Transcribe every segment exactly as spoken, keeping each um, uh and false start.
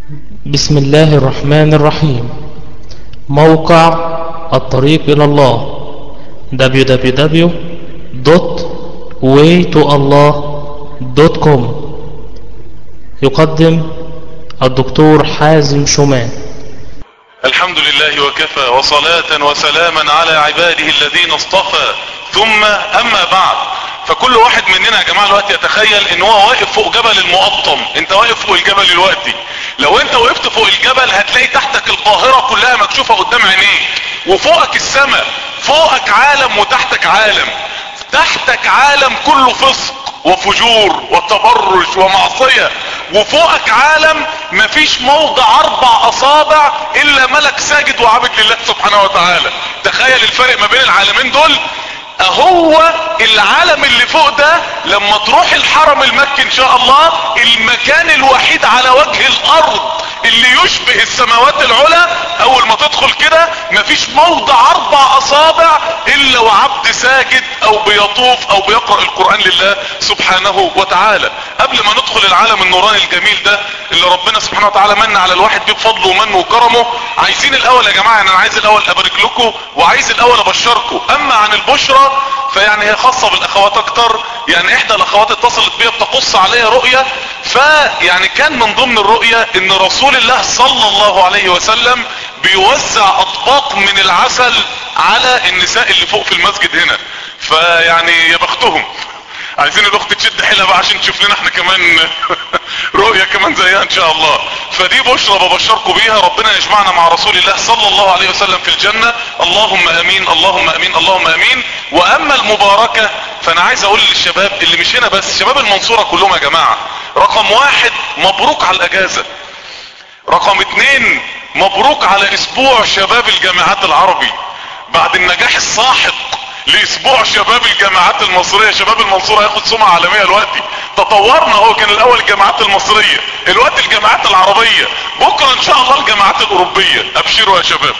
بسم الله الرحمن الرحيم. موقع الطريق إلى الله دبليو دبليو دبليو دوت واي تو الله دوت كوم يقدم الدكتور حازم شومان. الحمد لله وكفى وصلاة وسلاما على عباده الذين اصطفى، ثم اما بعد. فكل واحد مننا يا جماعة الوقت يتخيل ان هو واقف فوق جبل المقطم. انت واقف فوق الجبل الوقتي، لو انت وقفت فوق الجبل هتلاقي تحتك القاهرة كلها مكشوفة قدام عينيك، وفوقك السماء، فوقك عالم وتحتك عالم. تحتك عالم كله فسق وفجور وتبرج ومعصية، وفوقك عالم مفيش موضع اربع اصابع الا ملك ساجد وعابد لله سبحانه وتعالى. تخيل الفرق ما بين العالمين دول. اهو العالم اللي فوق ده لما تروح الحرم المكي ان شاء الله، المكان الوحيد على وجه الارض اللي يشبه السماوات العلى، اول ما تدخل كده مفيش موضع اربع اصابع الا وعبد ساجد او بيطوف او بيقرأ القرآن لله سبحانه وتعالى. قبل ما ندخل العالم النوراني الجميل ده اللي ربنا سبحانه وتعالى من على الواحد بيه بفضله ومنه وكرمه، عايزين الاول يا جماعة، انا عايز الاول ابارك لكم وعايز الاول ابشركم. اما عن البشرى فيعني هي خاصة بالاخوات اكتر. يعني احدى الاخوات اتصلت بيا بتقص عليها رؤية، فيعني كان من ضمن الرؤية ان رسول الله صلى الله عليه وسلم بيوزع اطباق من العسل على النساء اللي فوق في المسجد هنا. فيعني يا بختهم، عايزين الاخت تشد حيلها بقى عشان تشوف لنا احنا كمان رؤية كمان زيها ان شاء الله. فدي بشرى ببشركم بيها، ربنا يجمعنا مع رسول الله صلى الله عليه وسلم في الجنة، اللهم امين اللهم امين اللهم امين. واما المباركة فانا عايز اقول للشباب اللي مش هنا بس، شباب المنصورة كلهم يا جماعة، رقم واحد مبروك على الاجازة. رقم اتنين مبروك على اسبوع شباب الجامعات العربي بعد النجاح الساحق لاسبوع شباب الجامعات المصرية. شباب المنصورة هياخد سمعة عالمية الوقتي. تطورنا، هو كان الاول الجامعات المصرية، الوقت الجامعات العربية، بكرة ان شاء الله الجامعات الاوروبية. ابشروا يا شباب.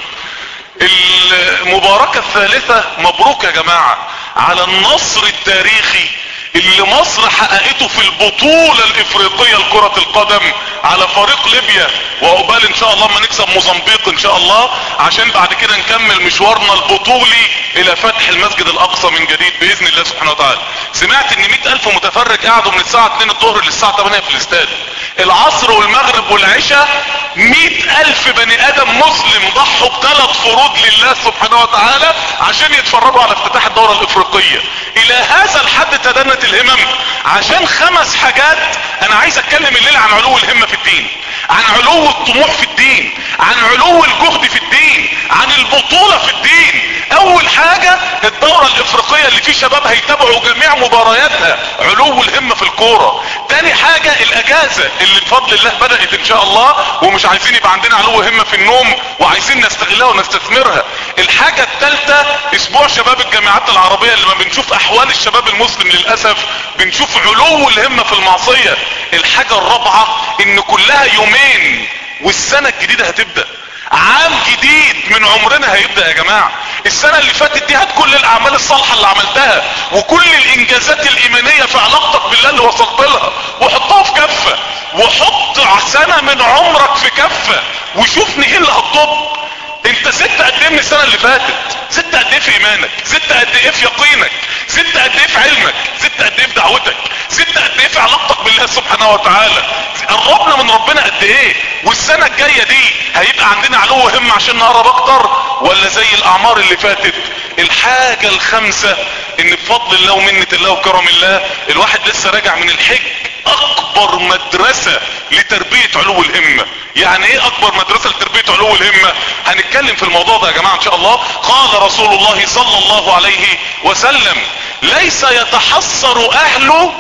المباركة الثالثة مبروك يا جماعة على النصر التاريخي اللي مصر حققته في البطولة الافريقية لكرة القدم على فريق ليبيا، وعقبال ان شاء الله ما نكسب موزمبيق ان شاء الله، عشان بعد كده نكمل مشوارنا البطولي الى فتح المسجد الاقصى من جديد باذن الله سبحانه وتعالى. سمعت ان مئة الف متفرج قعدوا من الساعة اتنين الظهر للساعة تمانية في الاستاد. العصر والمغرب والعشاء مئة الف بني ادم مسلم ضحوا بثلاث فروض لله سبحانه وتعالى عشان يتفرجوا على افتتاح الدورة الافريقية. الى هذا الحد تدنت الهمم عشان خمس حاجات. انا عايز اتكلم الليلة عن علو الهمة في الدين، عن علو الطموح في الدين، عن علو الجهد في الدين، عن البطولة في الدين. اول حاجة الدورة الافريقية اللي فيه شباب هيتابعوا جميع مبارياتها، علو الهمة في الكورة. تاني حاجة الاجازة اللي بفضل الله بدأت ان شاء الله، ومش عايزين يبقى عندنا علو همة في النوم وعايزين نستغلها ونستثمرها. الحاجة الثالثة اسبوع شباب الجامعات العربية، اللي ما بنشوف احوال الشباب المسلم للأسف، بنشوف علو الهمة في المعصية. الحاجة الرابعة ان كلها يومين والسنة الجديدة هتبدأ، عام جديد من عمرنا هيبدأ يا جماعة. السنة اللي فاتت دي هات كل الاعمال الصالحة اللي عملتها وكل الانجازات الايمانية في علاقتك بالله اللي وصلت لها وحطها في كفة، وحط سنة من عمرك في كفة وشوف ايه اللي هتطب. انت زدت قد ايه من السنة اللي فاتت؟ زدت قد ايه في ايمانك؟ زدت قد ايه في يقينك؟ زدت قد ايه في علمك؟ زدت قد ايه في دعوتك؟ زدت قد ايه في علاقتك بالله سبحانه وتعالى؟ قربنا من ربنا قد ايه؟ والسنة الجاية دي هيبقى عندنا علو هم عشان نقرب اكتر، ولا زي الاعمار اللي فاتت؟ الحاجة الخامسة ان بفضل الله ومنة الله وكرم الله الواحد لسه راجع من الحج، اكبر مدرسة لتربية علو الهمة. يعني ايه اكبر مدرسة لتربية علو الهمة؟ هنتكلم في الموضوع ده يا جماعة ان شاء الله. قال رسول الله صلى الله عليه وسلم: ليس يتحسر اهل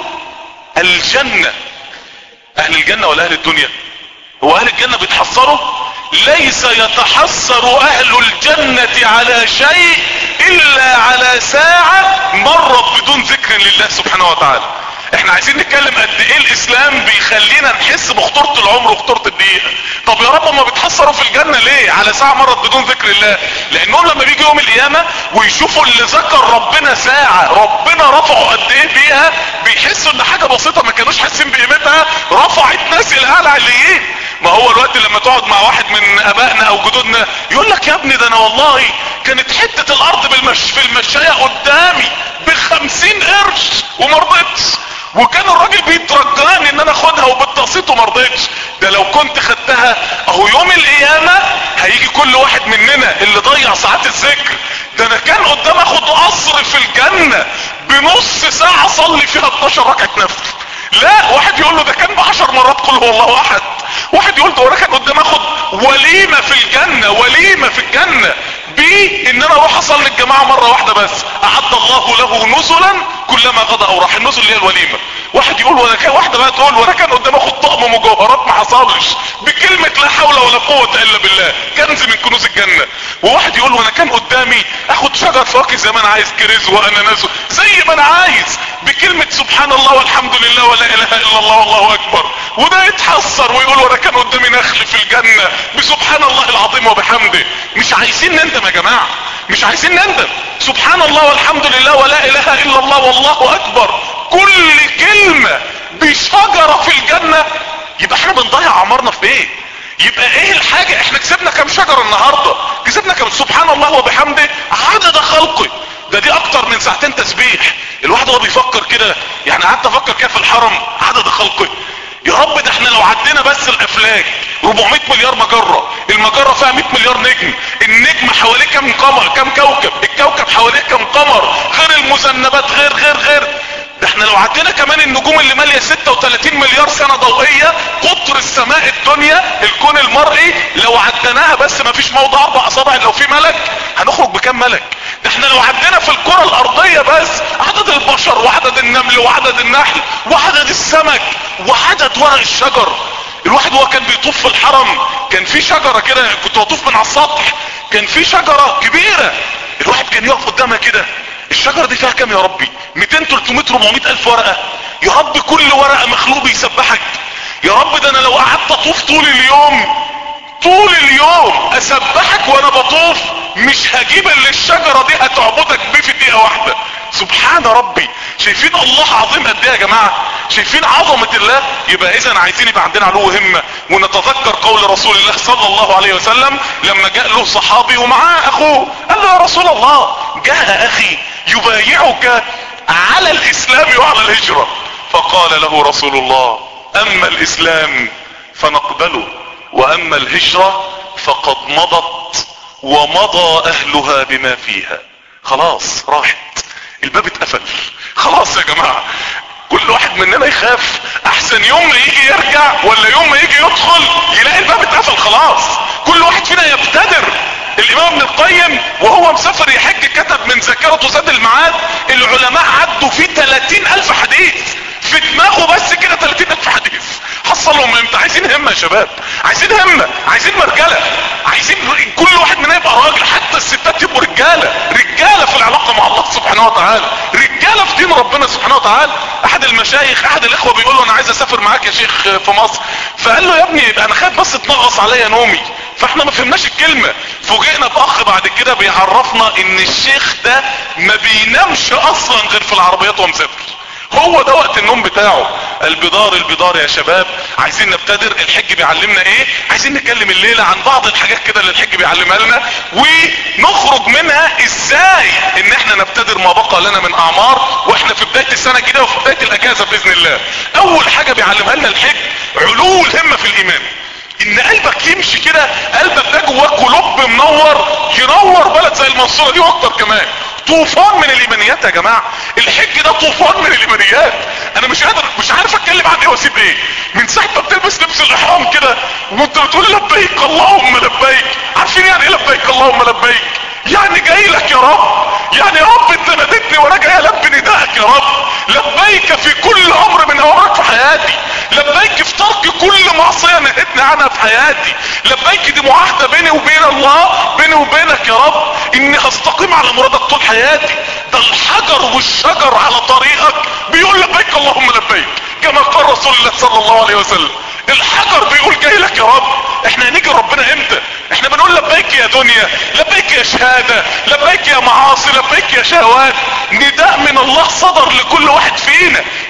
الجنة. اهل الجنة ولا اهل الدنيا؟ هو اهل الجنة بيتحسروا؟ ليس يتحسر اهل الجنة على شيء الا على ساعة مرت بدون ذكر لله سبحانه وتعالى. احنا عايزين نتكلم قد ايه الاسلام بيخلينا نحس بخطورة العمر وخطورة الدقيقة. طب يا رب ما بيتحسروا في الجنة ليه على ساعة مرت بدون ذكر الله؟ لانهم لما بيجي يوم القيامة ويشوفوا اللي ذكر ربنا ساعة ربنا رفعوا قد ايه بيها، بيحسوا ان حاجة بسيطة ما كانوش حاسين بقيمتها رفعت ناس الى اعلى عليين. ما هو الوقت لما تقعد مع واحد من ابائنا او جدودنا يقول لك يا ابني ده انا والله كانت حتة الارض بالمش في المشاية قدامي بخمسين قرش ومرضتش، وكان الراجل بيترجاني ان انا اخدها وبالتقسيط ومرضتش. ده لو كنت خدتها اهو يوم القيامة هيجي كل واحد مننا اللي ضيع ساعات الذكر، ده انا كان قدام اخد قصر في الجنة بنص ساعة اصلي فيها اتناشر ركعة نفل. لا، واحد يقول له ده كان بعشر مرات قل هو الله احد، واحد يقول ده انا كان قدام اخد وليمة في الجنة، وليمة في الجنة بي ان انا اروح اصلي الجماعة مرة واحدة بس اعد الله له نزلا كلما غدا او راح. النزل اللي هي الوليمة. واحد يقول وانا كان واحدة بقى تقول وانا كان قدام اخد طقم مجوهرات ما حصلش بكلمة لا حول ولا قوة الا بالله، كنز من كنوز الجنة. وواحد يقول وانا كان قدامي اخد شجر فواكه زي ما انا عايز، كريز واناناس زي ما انا عايز بكلمة سبحان الله والحمد لله ولا اله الا الله والله اكبر. وده يتحسر ويقول وانا كان قدامي نخل في الجنة بسبحان الله العظيم وبحمده. مش عايزين نندم يا جماعة، مش عايزين نندم. سبحان الله والحمد لله ولا اله الا الله والله اكبر كل كلمة بشجرة في الجنة، يبقى احنا بنضيع عمرنا في ايه؟ يبقى ايه الحاجة؟ احنا كسبنا كم شجرة النهاردة؟ كسبنا كم سبحان الله وبحمده عدد خلقه، ده دي اكتر من ساعتين تسبيح. الواحد هو بيفكر كده، يعني قعدت افكر كده في الحرم عدد خلقه. يا رب ده احنا لو عدينا بس الافلاك اربعمية مليار مجرة، المجرة فيها مية مليار نجم، النجم حواليه كم قمر كم كوكب، الكوكب حواليه كم قمر غير المذنبات غير غير غير ده احنا لو عدينا كمان النجوم اللي مالية ستة وتلاتين مليار سنة ضوئية قطر السماء الدنيا الكون المرئي، لو عدناها بس ما فيش موضع اربع اصابع لو في ملك هنخرج بكم ملك؟ ده احنا لو عدينا في الكرة الارضية بس عدد البشر وعدد النمل وعدد النحل وعدد السمك وعدد ورق الشجر. الواحد هو كان بيطوف في الحرم كان في شجرة كده، كنت بطوف من على السطح كان في شجرة كبيرة، الواحد كان يقف قدامها كده، الشجرة دي فيها كام يا ربي؟ ميتين تلتمية اربعمية الف ورقة. يا رب كل ورقة مخلوق بيسبحك. يا رب ده انا لو قعدت اطوف طول اليوم طول اليوم اسبحك وانا بطوف مش هجيب اللي الشجرة دي هتعبدك بيه في دقيقة واحدة. سبحان ربي. شايفين الله عظيم قد ايه يا جماعة؟ شايفين عظمة الله؟ يبقى اذا عايزين يبقى عندنا علو همة ونتذكر قول رسول الله صلى الله عليه وسلم لما جاء له صحابي ومعاه اخوه قال له يا رسول الله جاء اخي يبايعك على الاسلام وعلى الهجرة، فقال له رسول الله اما الاسلام فنقبله واما الهجرة فقد مضت ومضى اهلها بما فيها. خلاص راحت، الباب اتقفل خلاص يا جماعة. كل واحد مننا يخاف احسن يوم ما يجي يرجع ولا يوم ما يجي يدخل يلاقي الباب اتقفل خلاص. كل واحد فينا يبتدر. الامام ابن القيم وهو مسافر يحج كتب من ذاكرته زاد المعاد العلماء عدوا فيه تلاتين الف حديث في دماغه بس كده، تلاتين الف حديث حصلهم امتى؟ عايزين همة يا شباب، عايزين همة، عايزين مرجلة، عايزين كل واحد مننا يبقى راجل، حتى الستات يبقوا رجالة، رجالة في العلاقة مع الله سبحانه وتعالى، رجالة في دين ربنا سبحانه وتعالى. احد المشايخ احد الاخوة بيقول له انا عايز اسافر معاك يا شيخ في مصر، فقال له يا ابني انا خايف بس تنغص عليا نومي. فاحنا ما فهمناش الكلمة، فوجئنا باخ بعد كده بيعرفنا ان الشيخ ده ما بينامش اصلا غير في العربيات ومسافر، هو ده وقت النوم بتاعه. البدار البدار يا شباب، عايزين نبتدر. الحج بيعلمنا ايه؟ عايزين نتكلم الليلة عن بعض الحاجات كده اللي الحج بيعلمها لنا ونخرج منها ازاي ان احنا نبتدر ما بقى لنا من اعمار واحنا في بداية السنة الجديدة وفي بداية الاجازة باذن الله. اول حاجة بيعلمها لنا الحج علو الهمة في الايمان، ان قلبك يمشي كده، قلبك ده جواك قلوب منور ينور بلد زي المنصورة دي واكتر كمان. طوفان من الايمانيات يا جماعة، الحج ده طوفان من الايمانيات. انا مش قادر مش عارف اتكلم عن ايه واسيب ايه. من ساعة ما بتلبس لبس الاحرام كده وانت بتقول لبيك اللهم لبيك، عارفين يعني ايه لبيك اللهم لبيك؟ يعني جاي لك يا رب، يعني يا رب انت ناديتني وانا جاي البي ندائك يا رب. لبيك في كل امر من اوامرك في حياتي، لبيك في ترك كل معصية نهيتني عنها في حياتي، لبيك دي معاهدة بيني وبين الله، بيني وبينك يا رب اني هستقيم على مرادك طول حياتي. ده الحجر والشجر على طريقك بيقول لبيك اللهم لبيك كما قال رسول الله صلى الله عليه وسلم. الحجر بيقول جاي لك يا رب. احنا هنيجي ربنا امتى؟ احنا بنقول لبيك يا دنيا، لبيك يا شهادة، لبيك يا معاصي، لبيك يا شهوات. نداء من الله صدر لكل واحد فينا،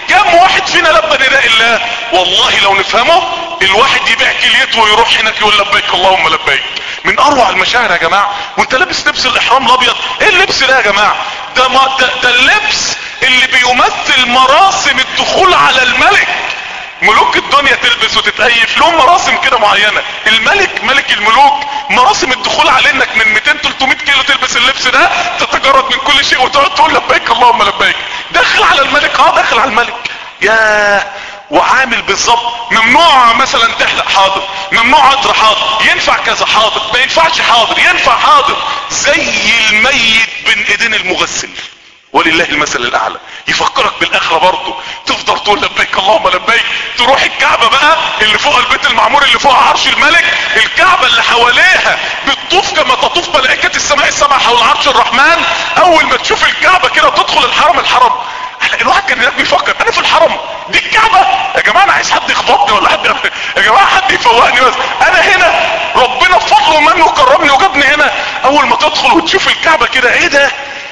كم واحد فينا لبى نداء الله؟ والله لو نفهمه الواحد يبيع كليته ويروح هناك يقول لبيك اللهم لبيك. من اروع المشاعر يا جماعة وانت لابس لبس الاحرام الابيض. ايه اللبس ده يا جماعة؟ ده, ما ده, ده اللبس اللي بيمثل مراسم الدخول على الملك. ملوك الدنيا تلبس وتتأيف لهم مراسم كده معينة. الملك ملك الملوك مراسم الدخول عليه انك من مئتين تلتمية كيلو تلبس اللبس ده، تتجرد من كل شيء وتقعد تقول لبيك اللهم لبيك. داخل على الملك. اه داخل على الملك. ياه. وعامل بالظبط ممنوع مثلا تحلق حاضر، ممنوع عطر حاضر، ينفع كذا حاضر، ما ينفعش حاضر، ينفع حاضر. زي الميت بين ايدين المغسل ولله المثل الاعلى. يفكرك بالاخره برضه، تفضل تقول لبيك اللهم لبيك. تروح الكعبه بقى اللي فوق البيت المعمور اللي فوق عرش الملك، الكعبه اللي حواليها بتطوف كما تطوف ملائكه السماء السبع حول عرش الرحمن. اول ما تشوف الكعبه كده تدخل الحرم. الحرم الواحد كان هناك بيفكر انا في الحرم دي الكعبه يا جماعه، انا عايز حد يخبطني ولا حد يا جماعه حد يفوقني بس انا هنا. ربنا بفضله ومنه كرمني وجابني هنا. اول ما تدخل وتشوف الكعبه كده ايه ده؟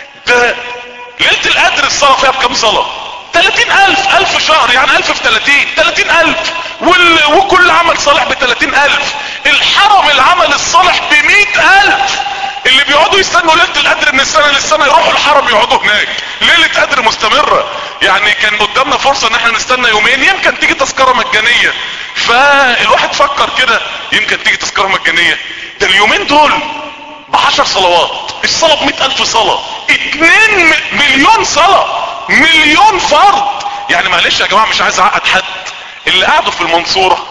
ده ليلة القدر الصلاة فيها بكم صلاة؟ تلاتين الف. الف شهر يعني الف في تلاتين تلاتين الف. وال... وكل عمل صالح بتلاتين الف. الحرم العمل الصالح بمئة الف. اللي بيقعدوا يستنوا ليلة القدر من السنة للسنة يروحوا الحرم يقعدوا هناك. ليلة قدر مستمرة. يعني كان قدامنا فرصة ان احنا نستنى يومين يمكن تيجي تذكرة مجانية. فالواحد فكر كده يمكن تيجي تذكرة مجانية. ده اليومين دول بعشر صلوات. الصلاة بمئة الف صلاة. اتنين مليون صلاة. مليون فرض. يعني معلش يا جماعة مش عايز اعقد حد. اللي قعدوا في المنصورة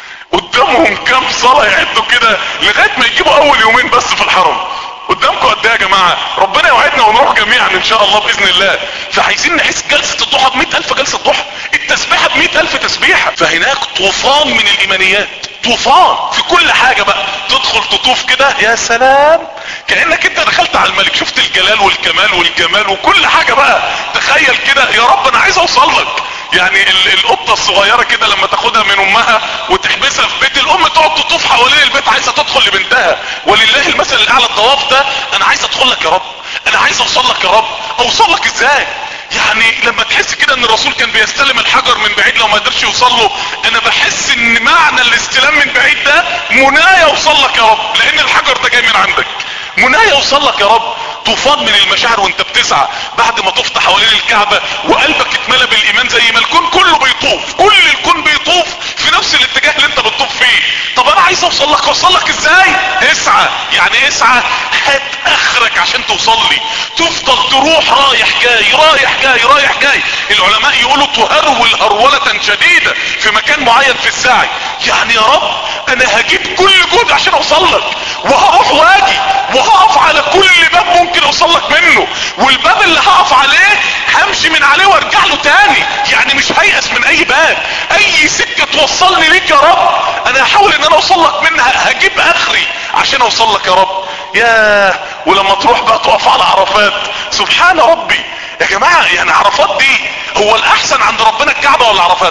قدامهم كام صلاة يعدوا كده لغاية ما يجيبوا اول يومين بس في الحرم. قدامكم قد ايه يا جماعة؟ ربنا يوعدنا ونروح جميعا ان شاء الله باذن الله. فعايزين نحس جلسة الضحى بمئة الف جلسة ضحى، التسبيحة بمئة الف تسبيحة. فهناك طوفان من الايمانيات. طوفان في كل حاجة بقى. تدخل تطوف كده يا سلام كأنك انت دخلت على الملك. شفت الجلال والكمال والجمال وكل حاجة بقى. تخيل كده يا رب انا عايز اوصل لك. يعني القطة الصغيرة كده لما تاخدها من امها وتحبسها في بيت الام تقعد تطوف حوالين البيت عايزة تدخل لبنتها. ولله المثل الاعلى الطواف ده. انا عايز ادخل لك يا رب، انا عايز اوصل لك يا رب. اوصل لك ازاي؟ يعني لما تحس كده ان الرسول كان بيستلم الحجر من بعيد لو ما قدرش يوصل له، انا بحس ان معنى الاستلام من بعيد ده منايا اوصل لك يا رب، لان الحجر ده جاي من عندك. منايا اوصل لك يا رب. طوفان من المشاعر وانت بتسعى بعد ما طفت حوالين الكعبة وقلبك اتملى بالايمان زي ما الكون كله بيطوف. كل الكون بيطوف في نفس الاتجاه اللي انت بتطوف فيه. طب انا عايز اوصل لك. اوصل لك ازاي؟ اسعى. يعني اسعى هات اخرك عشان توصل لي. تفضل تروح رايح جاي رايح جاي رايح جاي. العلماء يقولوا تهرول هرولة شديدة في مكان معين في السعي. يعني يا رب انا هجيب كل جهد عشان اوصل لك، وهروح واجي وهقف على كل باب ممكن اوصل لك منه، والباب اللي هقف عليه همشي من عليه وارجع له تاني. يعني مش هيأس من اي باب. اي سكة توصلني ليك يا رب انا هحاول ان انا اوصل لك منها. هجيب اخري عشان اوصل لك يا رب. ياه. ولما تروح بقى تقف على عرفات سبحان ربي يا جماعة. يعني عرفات دي هو الاحسن عند ربنا الكعبة ولا عرفات؟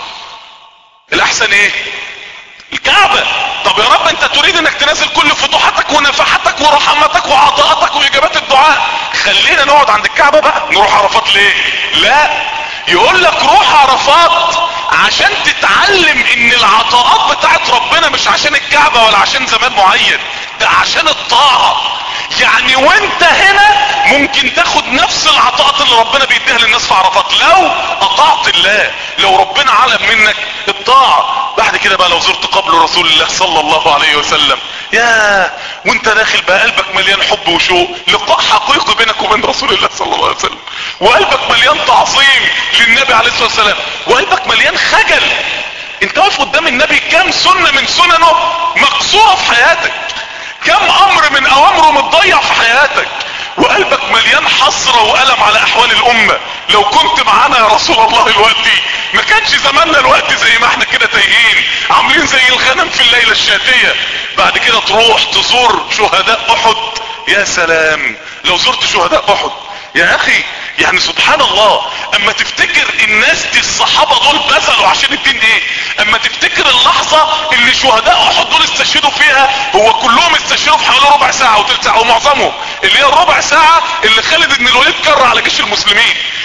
الاحسن ايه؟ الكعبة. طب يا رب انت تريد انك تنزل كل فتوحاتك ونفحاتك ورحماتك وعطاءاتك واجابات الدعاء، خلينا نقعد عند الكعبة بقى. نروح عرفات ليه؟ لا، يقول لك روح عرفات عشان تتعلم ان العطاءات بتاعت ربنا مش عشان الكعبة ولا عشان زمان معين، ده عشان الطاعة. يعني وانت هنا ممكن تاخد نفس العطاءات اللي ربنا بيديها للناس في عرفات لو اطعت الله، لو ربنا علم منك الطاعة. بعد كده بقى لو زرت قبر رسول الله صلى الله عليه وسلم، يا وانت داخل بقى قلبك مليان حب وشوق، لقاء حقيقي بينك وبين رسول الله صلى الله عليه وسلم، وقلبك مليان تعظيم للنبي عليه الصلاة والسلام، وقلبك مليان خجل. انت واقف قدام النبي، كم سنة من سننه مقصورة في حياتك، كم امر من اوامره متضيع في حياتك، وقلبك مليان حسرة وألم على احوال الامة. لو كنت معانا يا رسول الله الوقتي ما كانش زماننا الوقت زي ما احنا كده تايهين عاملين زي الغنم في الليلة الشاتية. بعد كده تروح تزور شهداء احد، يا سلام لو زرت شهداء احد يا اخي. يعني سبحان الله، اما تفتكر الناس دي الصحابة دول بذلوا عشان الدين ايه، اما تفتكر اللحظة اللي شهداء احد دول استشهدوا فيها، هو كلهم استشهدوا في حوالي ربع ساعة وتلت ساعة، ومعظمهم اللي هي الربع ساعة اللي خالد بن الوليد كر على جيش المسلمين.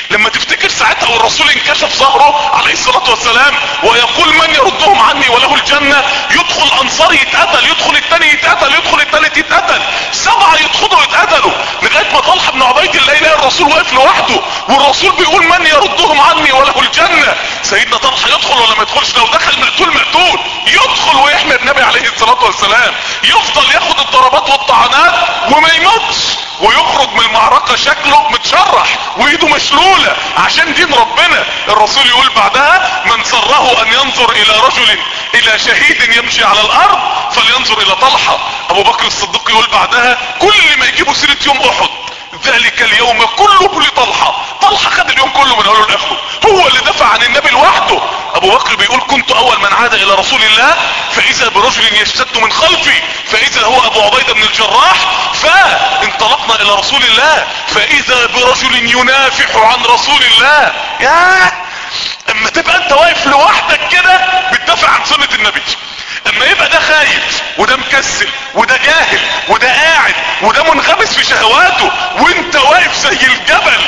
لما تفتكر ساعتها والرسول انكشف ظهره عليه الصلاة والسلام ويقول من يردهم عني وله الجنة، يدخل انصار يتقتل، يدخل التاني يتقتل، يدخل التالت يتقتل، سبعة يدخلوا يتقتلوا، لغاية ما طلحة بن عبيد الله يلاقي الرسول واقف لوحده والرسول بيقول من يردهم عني وله الجنة. سيدنا طلحة يدخل ولا ما يدخلش؟ لو دخل مقتول مقتول، يدخل ويحمي النبي عليه الصلاة والسلام، يفضل ياخد الضربات والطعنات وما يموتش، ويخرج من المعركة شكله متشرح وايده مشلولة عشان دين ربنا. الرسول يقول بعدها من سره ان ينظر الى رجل الى شهيد يمشي على الارض فلينظر الى طلحة. ابو بكر الصديق يقول بعدها كل ما يجيبوا سيرة يوم احد ذلك اليوم كله لطلحة، طلحة خد اليوم كله من اوله لاخره، هو اللي دفع عن النبي لوحده. ابو بكر بيقول كنت اول من عاد الى رسول الله فاذا برجل يشتد من خلفي فاذا هو ابو عبيدة بن الجراح، فانطلقنا الى رسول الله فاذا برجل ينافح عن رسول الله. ياه، اما تبقى انت واقف لوحدك كده بتدافع عن سنة النبي، اما يبقى ده خايف وده مكسل وده جاهل وده قاعد وده منغمس في شهواته وانت واقف زي الجبل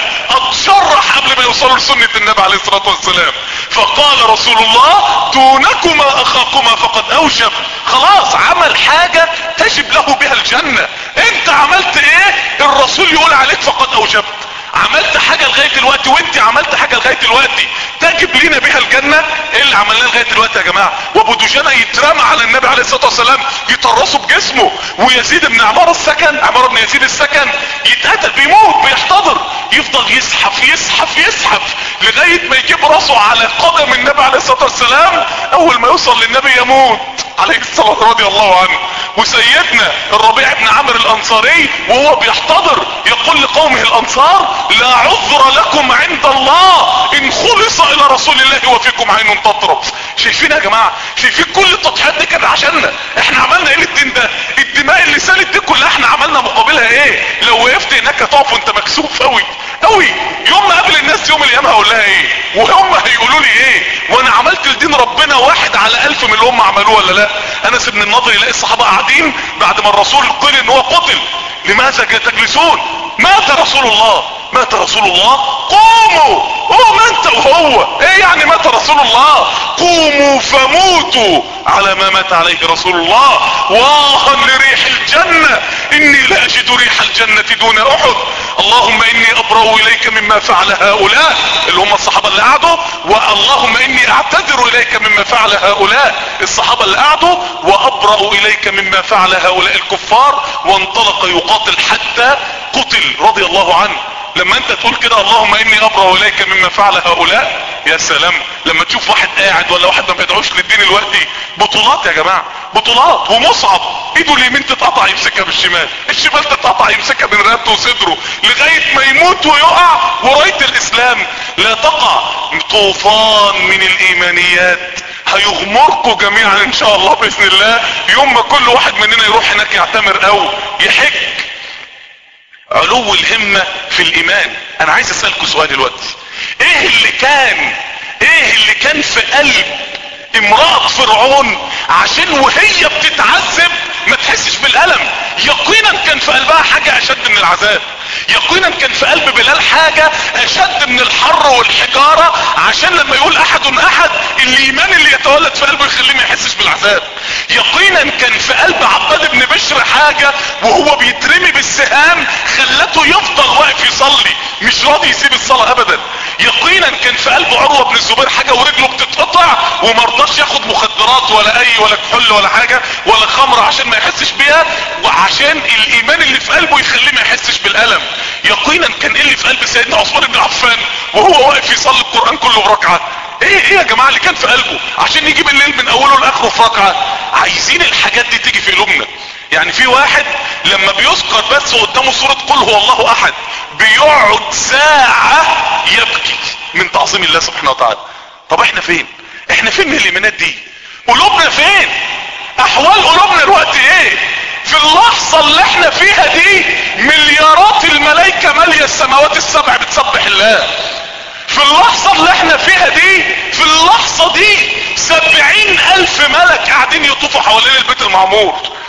اتشرح قبل ما يوصلوا لسنة النبي عليه الصلاة والسلام. فقال رسول الله دونكما اخاكما فقد اوجب، خلاص عمل حاجة تجب له بها الجنة. انت عملت ايه الرسول يقول عليك فقد اوجبت، عملت حاجة لغاية دلوقتي وانت عملت حاجة لغاية دلوقتي تجب لينا بيها الجنة. ايه اللي عملناه لغاية دلوقتي يا جماعة؟ وابو دجانة يترمى على النبي عليه الصلاة والسلام يطرسوا بجسمه، ويزيد بن عمار السكن عمار بن يزيد السكن يتقتل بيموت بيحتضر، يفضل يزحف يزحف يزحف لغاية ما يجيب راسه على قدم النبي عليه الصلاة والسلام، اول ما يوصل للنبي يموت عليه الصلاة رضي الله عنه. وسيدنا الربيع بن عمرو الانصاري وهو بيحتضر يقول لقومه الانصار لا عذر لكم عند الله ان خلص الى رسول الله وفيكم عين تطرف. شايفين يا جماعة؟ شايفين كل التضحيات دي كانت عشاننا؟ احنا عملنا ايه للدين ده؟ الدماء اللي سالت دي كلها احنا عملنا مقابلها ايه؟ لو وقفت هناك تقف وانت مكسوف قوي قوي، يوم ما قابل الناس يوم القيامة هقول لها ايه؟ وهم هيقولوا لي ايه؟ وانا عملت لدين ربنا واحد على الف من اللي هم عملوه ولا لا؟ انس بن النضر يلاقي الصحابة قاعدين بعد ما الرسول قيل ان هو قتل، لماذا تجلسون؟ مات رسول الله، مات رسول الله، قوموا قوم انت وهو، ايه يعني مات رسول الله؟ قوموا فموتوا على ما مات عليه رسول الله. واها لريح الجنة اني لا اجد ريح الجنة دون احد، اللهم اني ابرأ اليك مما فعل هؤلاء اللي هم الصحابة اللي قعدوا، واللهم اني اعتذر اليك مما فعل هؤلاء الصحابة اللي قعدوا، وابرأ اليك مما فعل هؤلاء الكفار، وانطلق يقاتل حتى قتل رضي الله عنه. لما انت تقول كده اللهم اني ابرأ اليك مما فعل هؤلاء، يا سلام لما تشوف واحد قاعد ولا واحد ما بيدعوش للدين الوقتي. بطولات يا جماعة، بطولات. ومصعب ايده اليمين تتقطع يمسكها بالشمال، الشمال تتقطع يمسكها من رقبته وصدره لغاية ما يموت ويقع وراية الاسلام لا تقع. طوفان من الايمانيات هيغمركم جميعا ان شاء الله باذن الله يوم ما كل واحد مننا يروح هناك يعتمر او يحج. علو الهمة في الايمان. انا عايز اسألكم سؤال دلوقتي، ايه اللي كان ايه اللي كان في قلب امرأة فرعون عشان وهي بتتعذب ما تحسش بالألم؟ يقينا كان في قلبها حاجة اشد من العذاب، يقينا كان في قلب بلال حاجة اشد من الحر والحجارة، عشان لما يقول احد احد الايمان اللي يتولد في قلبه يخليه ما يحسش بالعذاب. يقينا كان في قلب عباد بن بشر حاجة وهو بيترمي بالسهام خلته يفضل واقف يصلي مش راضي يسيب الصلاة ابدا. يقينا كان في قلب عروة بن الزبير حاجة ورجله بتتقطع ومرضاش ياخد مخدرات ولا اي ولا كحول ولا حاجة ولا خمر عشان ما يحسش بيها، وعشان الايمان اللي في قلبه يخليه ما يحسش بالالم. يقينا كان ايه اللي في قلب سيدنا عثمان بن عفان وهو واقف يصلي القرآن كله بركعة؟ ايه ايه يا جماعة اللي كان في قلبه عشان يجيب الليل من اوله لاخره في ركعة؟ عايزين الحاجات دي تيجي في قلوبنا. يعني في واحد لما بيذكر بس قدامه سورة قل هو الله احد بيقعد ساعة يبكي من تعظيم الله سبحانه وتعالى. طب احنا فين؟ احنا فين من الايمانات دي؟ قلوبنا فين؟ احوال قلوبنا الوقت ايه؟ في اللحظة اللي احنا فيها دي مليارات الملائكة مالية السماوات السبع بتسبح الله. في اللحظة اللي احنا فيها دي في اللحظة دي سبعين الف ملك قاعدين يطوفوا حوالين البيت المعمور. في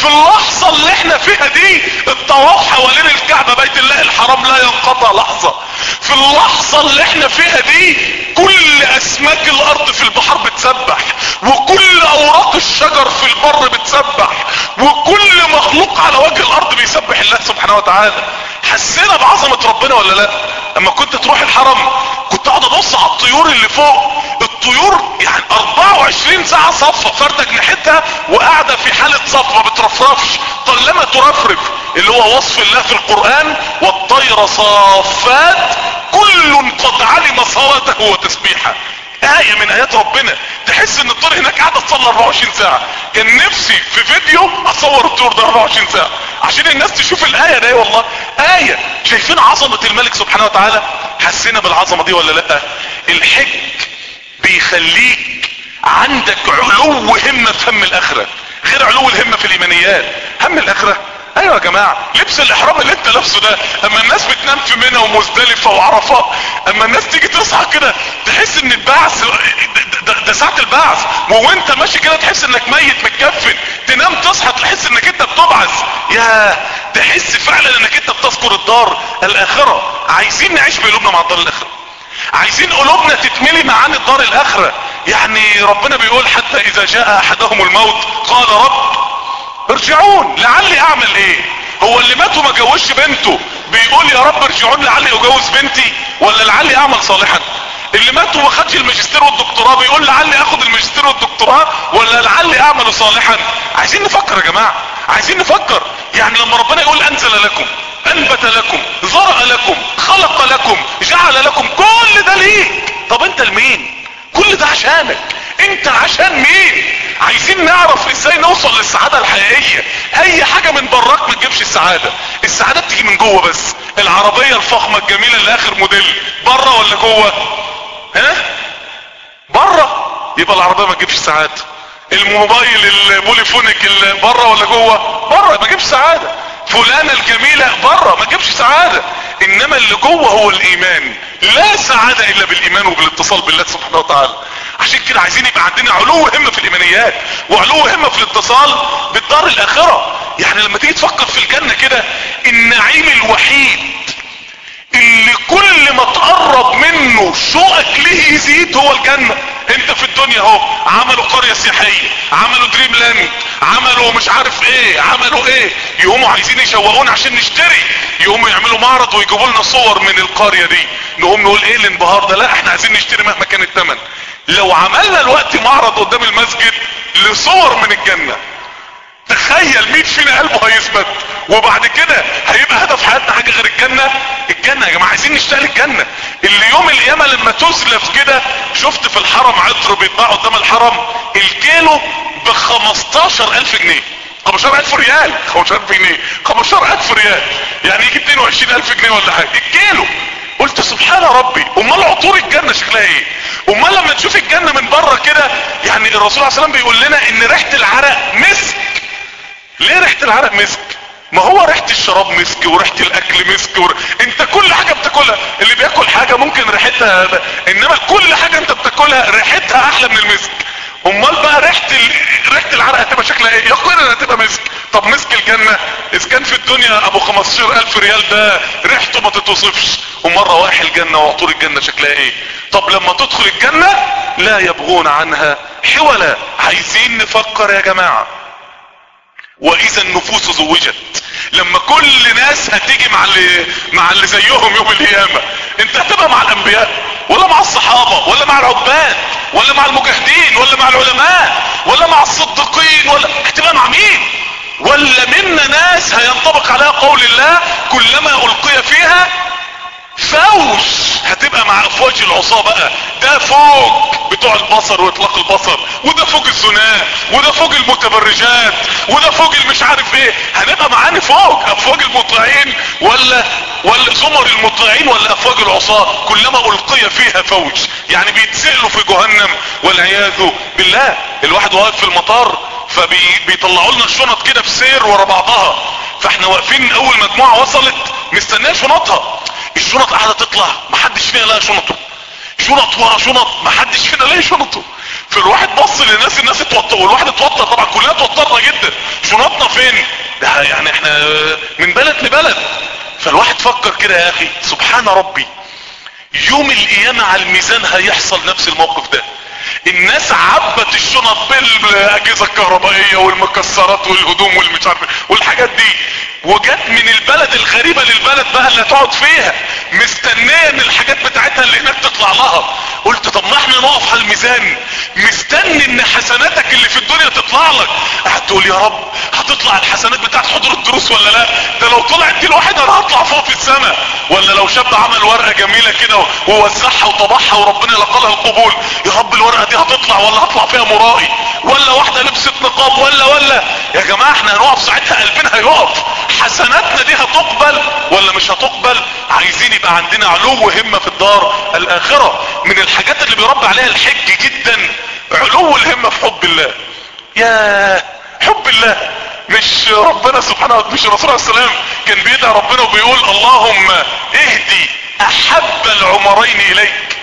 في اللحظة اللي احنا فيها دي الطواف حوالين الكعبة بيت الله الحرام لا ينقطع لحظة. في اللحظة اللي احنا فيها دي كل اسماك الارض في البحر بتسبح، وكل اوراق الشجر في البر بتسبح، وكل مخلوق على وجه الارض بيسبح الله سبحانه وتعالى. حسينا بعظمة ربنا ولا لا؟ اما كنت تروح الحرم كنت اقعد ابص على الطيور اللي فوق، الطيور يعني اربعة وعشرين ساعة صفة فردة جناحتها وقاعدة في حالة صف ما بترفرفش طالما ترفرف، اللي هو وصف الله في القرآن والطير صافات كل قد علم صلاته وتسبيحه. آية من آيات ربنا تحس ان الطير هناك قاعدة تصلي اربعة وعشرين ساعة. كان نفسي في فيديو اصور الطيور ده اربعة وعشرين ساعة عشان الناس تشوف الآية دي. والله آية. شايفين عظمة الملك سبحانه وتعالى؟ حسينا بالعظمة دي ولا لا؟ الحج بيخليك عندك علو همة في هم الاخرة غير علو الهمة في الايمانيات. هم الاخرة ايوه يا جماعة، لبس الاحرام اللي انت لابسه ده اما الناس بتنام في منى ومزدلفة وعرفات، اما الناس تيجي تصحى كده تحس ان البعث ده, ده, ده ساعة البعث، وانت ماشي كده تحس انك ميت متكفن، تنام تصحى تحس انك انت بتبعث. يا تحس فعلا انك انت بتذكر الدار الاخرة. عايزين نعيش بقلوبنا مع الدار الاخرة، عايزين قلوبنا تتملي معاني الدار الاخرة. يعني ربنا بيقول حتى اذا جاء احدهم الموت قال رب ارجعون لعلي اعمل ايه. هو اللي مات وما جوزش بنته بيقول يا رب ارجعون لعلي اجوز بنتي، ولا لعلي اعمل صالحا؟ اللي مات وما خدش الماجستير والدكتوراه بيقول لعلي اخد الماجستير والدكتوراه، ولا لعلي اعمل صالحا؟ عايزين نفكر يا جماعة، عايزين نفكر. يعني لما ربنا يقول انزل لكم، انبت لكم، ذرأ لكم، خلق لكم، جعل لكم، كل ده ليك. طب انت لمين؟ كل ده عشانك انت، عشان مين؟ عايزين نعرف ازاي نوصل للسعادة الحقيقية. اي حاجة من براك ما تجيبش السعادة، السعادة بتيجي من جوه بس. العربية الفخمة الجميلة اللي اخر موديل بره ولا جوه؟ ها؟ بره، يبقى العربية ما تجيبش السعادة. الموبايل البوليفونيك اللي بره ولا جوه؟ بره، ما تجيبش سعادة. فلانة الجميلة بره، ما تجيبش سعادة. انما اللي جوه هو الايمان. لا سعادة الا بالايمان وبالاتصال بالله سبحانه وتعالى. عشان كده عايزين يبقى عندنا علو همة في الايمانيات وعلو همة في الاتصال بالدار الاخرة. يعني لما تيجي تفكر في الجنة كده، النعيم الوحيد اللي كل ما تقرب منه شوقك ليه يزيد هو الجنة. انت في الدنيا اهو عملوا قرية سياحية، عملوا دريم لاند، عملوا مش عارف ايه، عملوا ايه، يقوموا عايزين يشوقونا عشان نشتري، يقوموا يعملوا معرض ويجيبوا لنا صور من القرية دي، نقوم نقول ايه الانبهار ده؟ لا احنا عايزين نشتري مهما كان الثمن. لو عملنا الوقت معرض قدام المسجد لصور من الجنة، تخيل مين فينا قلبه هيثبت، وبعد كده هيبقى هدف حياتنا حاجة غير الجنة. الجنة يا جماعة عايزين نشتغل الجنة. اللي يوم القيامة لما تزلف كده، شفت في الحرم عطر بيتباع قدام الحرم الكيلو ب خمستاشر الف جنيه، خمستاشر الف ريال، خمستاشر الف جنيه، خمستاشر الف ريال، يعني يجي اتنين وعشرين الف جنيه ولا حاجة الكيلو. قلت سبحان ربي، امال عطور الجنة شكلها ايه؟ امال لما تشوف الجنة من بره كده، يعني الرسول عليه الصلاة والسلام بيقول لنا ان ريحة العرق مسك. ليه ريحة العرق مسك؟ ما هو ريحة الشراب مسك، وريحة الاكل مسك، ور... انت كل حاجة بتاكلها، اللي بياكل حاجة ممكن ريحتها ب... انما كل حاجة انت بتاكلها ريحتها احلى من المسك. امال بقى ريحة ال... ريحة العرق هتبقى شكلها ايه؟ يقينا هتبقى مسك. طب مسك الجنة اذا كان في الدنيا ابو خمستاشر الف ريال ده ريحته ما تتوصفش، امال روائح الجنة وعطور الجنة شكلها ايه؟ طب لما تدخل الجنة لا يبغون عنها حولا. عايزين نفكر يا جماعة. واذا النفوس زوجت، لما كل ناس هتيجي مع اللي مع اللي زيهم يوم القيامة، انت هتبقى مع الانبياء ولا مع الصحابة ولا مع العباد ولا مع المجاهدين ولا مع العلماء ولا مع الصديقين، ولا هتبقى مع مين؟ ولا منا ناس هينطبق عليها قول الله كلما القي فيها فوج، هتبقى مع افواج العصاه بقى. ده فوج بتوع البصر واطلاق البصر، وده فوج الزناة، وده فوج المتبرجات، وده فوج المش عارف ايه. هنبقى معانا فوج افواج المطيعين ولا ولا زمر المطيعين ولا افواج العصاه. كلما القي فيها فوج، يعني بيتسألوا في جهنم والعياذ بالله. الواحد واقف في المطار فبيطلعوا لنا الشنط كده في سير ورا بعضها، فاحنا واقفين اول مجموعة وصلت مستنيه شنطها، الشنط قاعدة تطلع محدش فينا لقى شنطه، شنط ورا شنط محدش فينا لقى شنطه. فالواحد بص للناس، الناس اتوتر والواحد اتوتر طبعا، كلنا اتوترنا جدا. شنطنا فين ده؟ يعني احنا من بلد لبلد. فالواحد فكر كده يا اخي سبحان ربي، يوم القيامة على الميزان هيحصل نفس الموقف ده. الناس عبت الشنط بالاجهزة الكهربائية والمكسرات والهدوم والمش عارف والحاجات دي، وجت من البلد الغريبة للبلد بقى اللي هتقعد فيها مستنية ان الحاجات بتاعتها اللي هناك تطلع لها. قلت طب ما احنا نقف على الميزان مستني ان حسناتك اللي في الدنيا تطلع لك. قعدت تقول يا رب هتطلع الحسنات بتاعت حضور الدروس ولا لا؟ ده لو طلعت دي الواحد انا هطلع فوق في السماء. ولا لو شاب عمل ورقة جميلة كده ووزعها وطبعها وربنا لقالها القبول، يا رب الورقة دي هتطلع ولا هطلع فيها مرائي؟ ولا واحدة لبست نقاب ولا ولا يا جماعة احنا هنقف ساعتها قلبنا هيقف. حسناتنا دي هتقبل ولا مش هتقبل؟ عايزين يبقى عندنا علو همة في الدار الاخرة. من الحاجات اللي بيربي عليها الحج جدا علو الهمة في حب الله. يا حب الله، مش ربنا سبحانه وتعالى، مش الرسول عليه السلام كان بيدعي ربنا وبيقول اللهم اهدي احب العمرين اليك،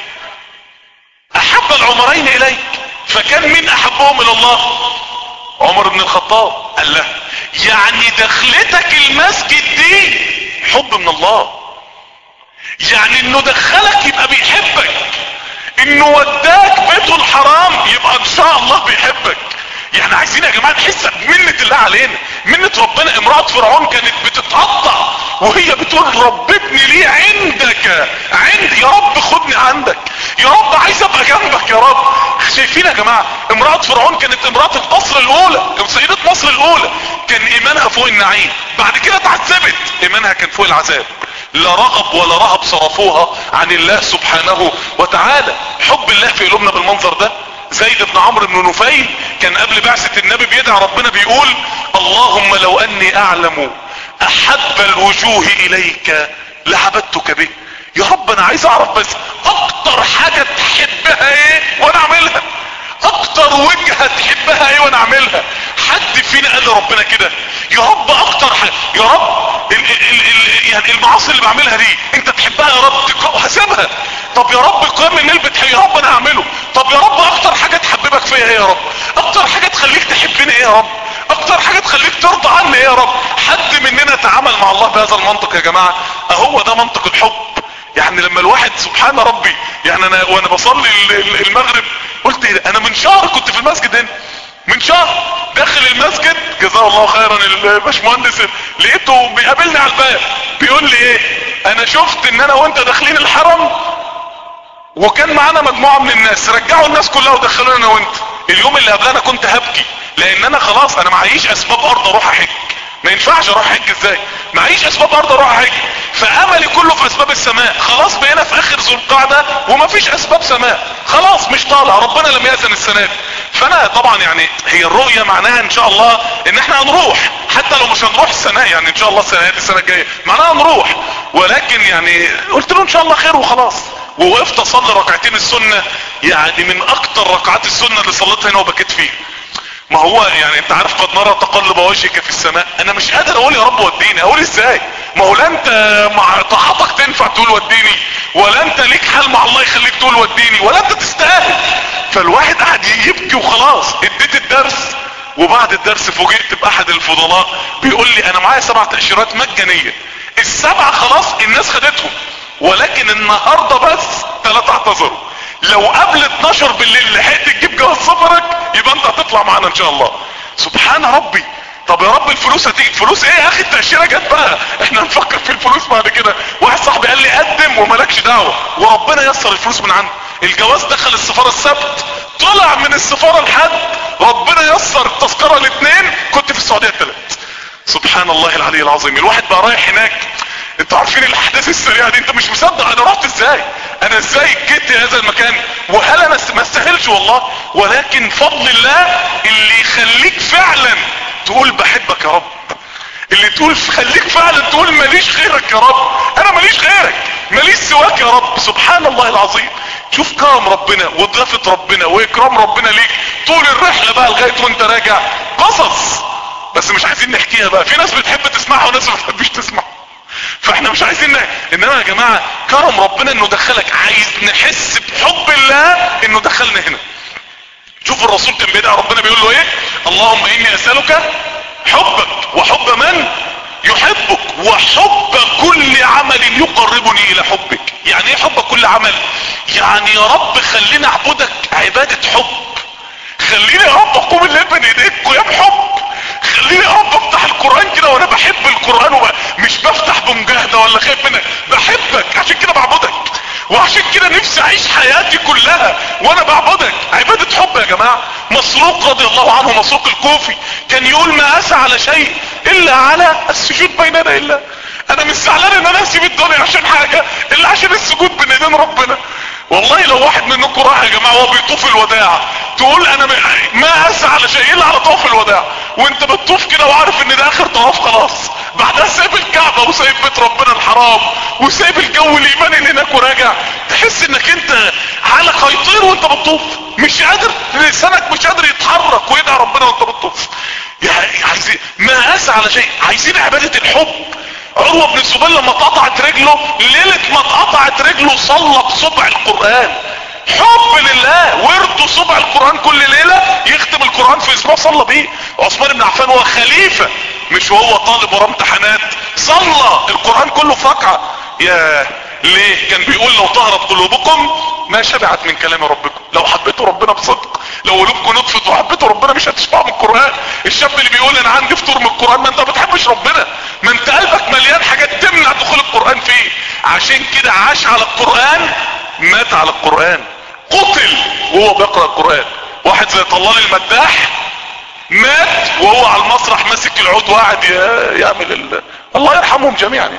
احب العمرين اليك. فكان مين احبهم الى الله؟ عمر بن الخطاب. قال له يعني دخلتك المسجد دي حب من الله، يعني انه دخلك يبقى بيحبك، انه وداك بيته الحرام يبقى ان شاء الله بيحبك. يعني عايزين يا جماعة نحس بمنة الله علينا، منة ربنا. امرأة فرعون كانت بتتقطع وهي بتقول رب ابني لي عندك، عندي يا رب خدني عندك يا رب، عايز ابقى جنبك يا رب. شايفين يا جماعة امرأة فرعون كانت امرأة مصر الاولى، سيدة مصر الاولى، كان ايمانها فوق النعيم، بعد كده اتعذبت ايمانها كان فوق العذاب. لا رغب ولا رهب صرفوها عن الله سبحانه وتعالى. حب الله في قلوبنا بالمنظر ده. زيد بن عمرو بن نفيل كان قبل بعثة النبي بيدعي ربنا بيقول اللهم لو اني اعلم احب الوجوه اليك لعبدتك به. يا رب انا عايز اعرف بس اكتر حاجة تحبها ايه وانا اعملها، اكتر وجهة تحبها ايه وانا اعملها. حد فينا قال لربنا كده يا رب اكتر حاجة يا رب ال ال ال يعني المعاصي اللي بعملها دي انت تحبها يا رب هسيبها؟ طب يا رب قيام الليل بتحب يا رب انا هعمله. طب يا رب اكتر حاجة تحببك فيا ايه يا رب؟ اكتر حاجة تخليك تحبني ايه يا رب؟ اكتر حاجة تخليك ترضى عني ايه يا رب؟ حد مننا تعامل مع الله بهذا المنطق يا جماعة؟ اهو ده منطق الحب. يعني لما الواحد سبحان ربي، يعني انا وانا بصلي المغرب قلت ايه ده؟ انا من شهر كنت في المسجد هنا، من شهر داخل المسجد جزاه الله خيرا الباشمهندس لقيته بيقابلني على الباب بيقول لي ايه، انا شفت ان انا وانت داخلين الحرم وكان معانا مجموعة من الناس، رجعوا الناس كلها ودخلونا انا وانت. اليوم اللي قبل انا كنت هبكي لان انا خلاص انا معيش اسباب ارض اروح احج، ما ينفعش اروح احج ازاي؟ معيش اسباب ارض اروح احج، فاملي كله في اسباب السماء. خلاص بقينا في اخر ذو القعده ومفيش اسباب سماء، خلاص مش طالع، ربنا لم يأذن السنه دي. فانا طبعا يعني هي الرؤيه معناها ان شاء الله ان احنا هنروح، حتى لو مش هنروح السنه يعني ان شاء الله السنه دي السنه الجايه معناها هنروح، ولكن يعني قلت له ان شاء الله خير وخلاص. ووقفت اصلي ركعتين السنه، يعني من اكتر ركعات السنه اللي صليتها هنا وبكيت فيه. ما هو يعني انت عارف قد نرى تقلب وجهك في السماء، انا مش قادر اقول يا رب وديني، اقول ازاي؟ ما هو لا انت مع طاعتك تنفع تقول وديني، ولا انت ليك حال مع الله يخليك تقول وديني، ولا انت تستاهل. فالواحد قاعد يبكي وخلاص. اديت الدرس وبعد الدرس فوجئت باحد الفضلاء بيقول لي انا معايا سبع تأشيرات مجانية، السبعة خلاص الناس خدتهم، ولكن النهاردة بس ثلاثة اعتذروا. لو قبل اتناشر بالليل لحقت تجيب جواز سفرك يبقى انت هتطلع معانا ان شاء الله. سبحان ربي. طب يا رب الفلوس هتيجي، فلوس ايه يا اخي؟ التأشيرة جت بقى، احنا هنفكر في الفلوس بعد كده. واحد صاحبي قال لي قدم ومالكش دعوة، وربنا يسر الفلوس من عنده. الجواز دخل السفارة السبت، طلع من السفارة الحد، ربنا يسر التذكرة الاثنين، كنت في السعودية الثلاث. سبحان الله العلي العظيم. الواحد بقى رايح هناك، انتوا عارفين الاحداث السريعة دي، انت مش مصدق انا رحت ازاي، انا ازاي جيت هذا المكان، وهل انا ما استاهلش والله، ولكن فضل الله اللي يخليك فعلا تقول بحبك يا رب، اللي تقول خليك فعلا تقول ماليش غيرك يا رب، انا ماليش غيرك، ماليش سواك يا رب. سبحان الله العظيم. شوف كرم ربنا وضيافة ربنا واكرام ربنا ليك طول الرحلة بقى لغاية وانت راجع. قصص بس مش عايزين نحكيها بقى، في ناس بتحب تسمعها وناس ما بتحبش تسمعها، فاحنا مش عايزين. انما يا جماعة كرم ربنا انه دخلك، عايز نحس بحب الله انه دخلنا هنا. شوف الرسول كان بيدعي ربنا بيقول له ايه؟ اللهم اني اسألك حبك وحب من يحبك وحب كل عمل يقربني الى حبك. يعني ايه حب كل عمل؟ يعني يا رب خليني اعبدك عبادة حب، خليني يا رب اقوم الليل بين ايديك قيام حب، خليني يا رب افتح القرآن كده وانا بحب القرآن ومش بفتح بمجاهدة ولا خايف منك، بحبك عشان كده بعبدك، وعشان كده نفسي اعيش حياتي كلها وانا بعبدك عبادة حب. يا جماعة مسروق رضي الله عنه، مسروق الكوفي، كان يقول ما اسعى على شيء الا على السجود بين يدي الله. انا مش زعلان ان انا اسيب الدنيا عشان حاجة الا عشان السجود بين ايدين ربنا. والله لو واحد منكم راح يا جماعة وهو بيطوف الوداع تقول انا ما اسعى على شيء الا على طواف الوداع، وانت بتطوف كده وعارف ان ده اخر طواف خلاص، بعدها سايب الكعبة وسايب بيت ربنا الحرام وسايب الجو الايماني اللي هناك وراجع، تحس انك انت على خيطير وانت بتطوف، مش قادر لسانك مش قادر يتحرك ويدعي ربنا وانت بتطوف. يعني عايزين ما اسعى على شيء، عايزين عبادة الحب. عروة بن الزبير لما اتقطعت رجله، ليلة ما اتقطعت رجله صلى بصبع القرآن، حب لله، ورده صبع القرآن كل ليلة، يختم القرآن في اسبوع صلى بيه. عثمان بن عفان هو خليفة مش وهو طالب وراه امتحانات، صلى القرآن كله في ركعة. يا ليه؟ كان بيقول لو طهرت قلوبكم ما شبعت من كلام ربكم. لو حبيتوا ربنا بصدق، لو قلوبكم نطفت وحبيتوا ربنا مش هتشبعوا من القرآن. الشاب اللي بيقول انا عندي فطور من القرآن، ما انت ما بتحبش ربنا، ما انت قلبك مليان حاجات تمنع دخول القرآن فيه. عشان كده عاش على القرآن، مات على القرآن، قتل وهو بيقرأ القرآن. واحد زي طلال المداح مات وهو على المسرح ماسك العود وقاعد يعمل ال... الله يرحمهم جميعا.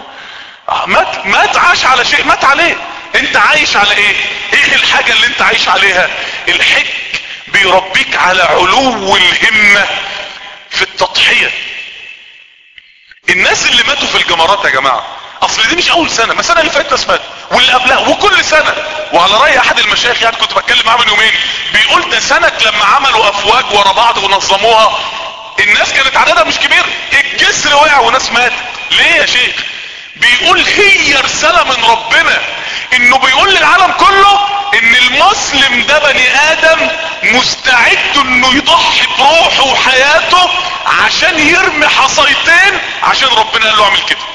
مات مات عاش على شيء مات عليه. انت عايش على ايه؟ ايه الحاجة اللي انت عايش عليها؟ الحج بيربيك على علو الهمة في التضحية. الناس اللي ماتوا في الجمرات يا جماعة، اصل دي مش اول سنة، ما السنة اللي فاتت ناس ماتوا واللي قبلها وكل سنة. وعلى رأي احد المشايخ يعني كنت بتكلم معاه من يومين، بيقول ده سنة لما عملوا افواج ورا بعض ونظموها الناس كانت عددها مش كبير، الجسر وقع وناس ماتت. ليه يا شيخ؟ بيقول هي رسالة من ربنا، انه بيقول للعالم كله ان المسلم ده بني ادم مستعد انه يضحي بروحه وحياته عشان يرمي حصيتين عشان ربنا قال له اعمل كده.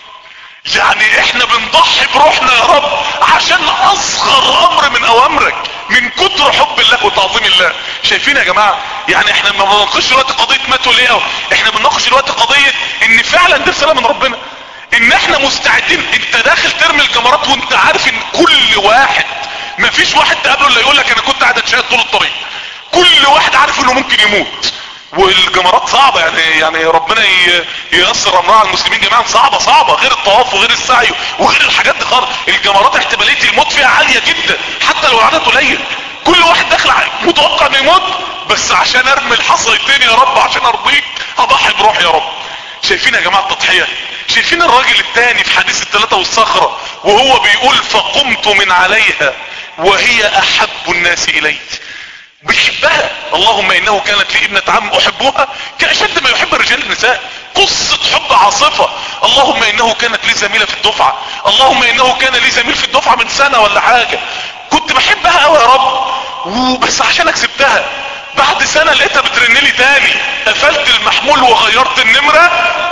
يعني احنا بنضحي بروحنا يا رب عشان اصغر امر من اوامرك، من كتر حب الله وتعظيم الله. شايفين يا جماعة؟ يعني احنا ما بنناقش دلوقتي قضية ماتوا ليه، احنا بنناقش دلوقتي قضية ان فعلا دي رسالة من ربنا، ان احنا مستعدين. انت داخل ترمي الجمرات وانت عارف ان كل واحد، ما فيش واحد تقابله اللي يقول لك انا كنت قاعد اتشاهد طول الطريق، كل واحد عارف انه ممكن يموت. والجمرات صعبة يعني يعني ربنا ييسر امرها على المسلمين جميعا، صعبة صعبة غير الطواف وغير السعي وغير الحاجات دي خالص. الجمرات احتمالية الموت فيها عالية جدا حتى لو العدد قليل، كل واحد داخل متوقع انه يموت، بس عشان ارمي الحصيتين يا رب عشان ارضيك اضحي بروحي يا رب. شايفين يا جماعة التضحية؟ شايفين الراجل التاني في حديث الثلاثة والصخرة وهو بيقول فقمت من عليها وهي احب الناس الي، بيحبها. اللهم انه كانت لي ابنة عم احبها كاشد ما يحب الرجال النساء. قصة حب عاصفة. اللهم انه كانت لي زميلة في الدفعة، اللهم انه كان لي زميل في الدفعة من سنة ولا حاجة، كنت بحبها قوي يا رب وبس عشانك سبتها. بعد سنة لقيتها بترنلي تاني، قفلت المحمول وغيرت النمرة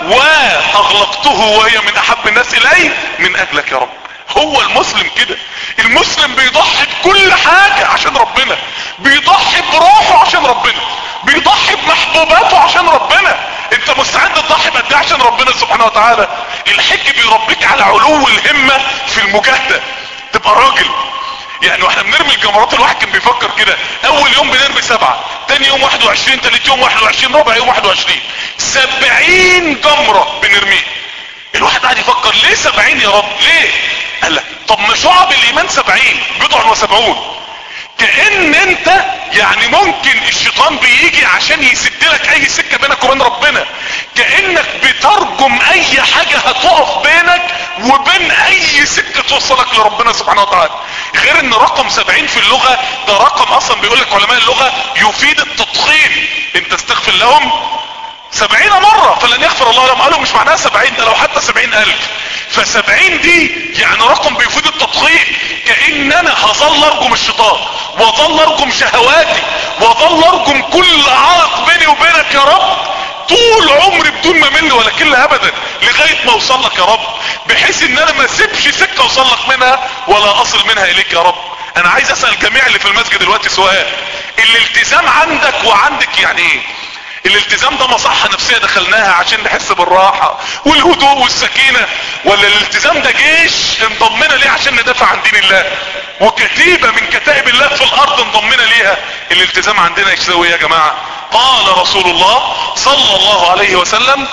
واغلقته وهي من احب الناس الي من اجلك يا رب. هو المسلم كده، المسلم بيضحي بكل حاجة عشان ربنا، بيضحي بروحه عشان ربنا، بيضحي بمحبوباته عشان ربنا. انت مستعد تضحي بقد ايه عشان ربنا سبحانه وتعالى؟ الحج بيربيك على علو الهمة في المجاهدة، تبقى راجل. يعني واحنا بنرمي الجمرات الواحد كان بيفكر كده، اول يوم بنرمي سبعة، تاني يوم واحد وعشرين، تالت يوم واحد وعشرين، رابع يوم واحد وعشرين، سبعين جمرة بنرميه. الواحد قاعد يفكر ليه سبعين يا رب؟ ليه؟ قال لك طب ما شعب الايمان سبعين بضع وسبعون، كأن انت يعني ممكن الشيطان بيجي عشان يسد لك اي سكة بينك وبين ربنا، كأنك بترجم اي حاجة هتقف بينك وبين اي سكة توصلك لربنا سبحانه وتعالى. غير ان رقم سبعين في اللغة ده رقم اصلا بيقول لك علماء اللغة يفيد التضخيم. انت استغفر لهم سبعين مرة فلن يغفر الله لهم، قالوا مش معناها سبعين، ده لو حتى سبعين الف، فسبعين دي يعني رقم بيفيد التضخيم. كأن انا هظل ارجم الشيطان واظل ارجم شهواتي وظل ارجم كل عائق بيني وبينك يا رب طول عمري بدون ما مل ولا كله ابدا لغاية ما اوصل لك يا رب، بحيث ان انا ما اسيبش سكة اوصل لك منها ولا اصل منها اليك يا رب. انا عايز اسأل جميع اللي في المسجد دلوقتي سؤال، الالتزام عندك وعندك يعني ايه؟ الالتزام ده مصحة نفسية دخلناها عشان نحس بالراحة والهدوء والسكينة، ولا الالتزام ده جيش انضمنا ليه عشان ندافع عن دين الله، وكتيبة من كتائب الله في الارض انضمنا ليها؟ الالتزام عندنا يساوي يا جماعة؟ قال رسول الله صلى الله عليه وسلم: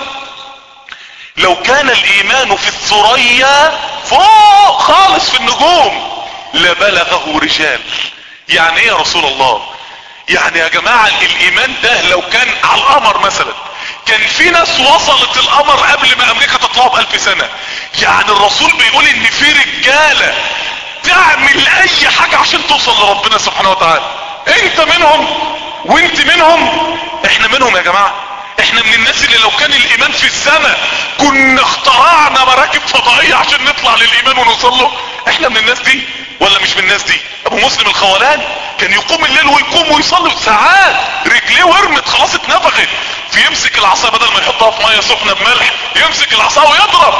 لو كان الايمان في الثريا فوق خالص في النجوم لبلغه رجال. يعني ايه يا رسول الله؟ يعني يا جماعة الايمان ده لو كان على القمر مثلا، كان في ناس وصلت القمر قبل ما امريكا تطلعه بألف سنة. يعني الرسول بيقول ان في رجالة تعمل اي حاجة عشان توصل لربنا سبحانه وتعالى. انت منهم وانت منهم، احنا منهم يا جماعة. احنا من الناس اللي لو كان الايمان في السماء كنا اخترعنا مراكب فضائية عشان نطلع للايمان ونوصل له. احنا من الناس دي ولا مش من الناس دي؟ ابو مسلم الخولاني كان يقوم الليل ويقوم ويصلي ساعات، رجليه ورمت خلاص اتنفخت، فيمسك العصا بدل ما يحطها في ميه سخنه بملح يمسك العصا ويضرب.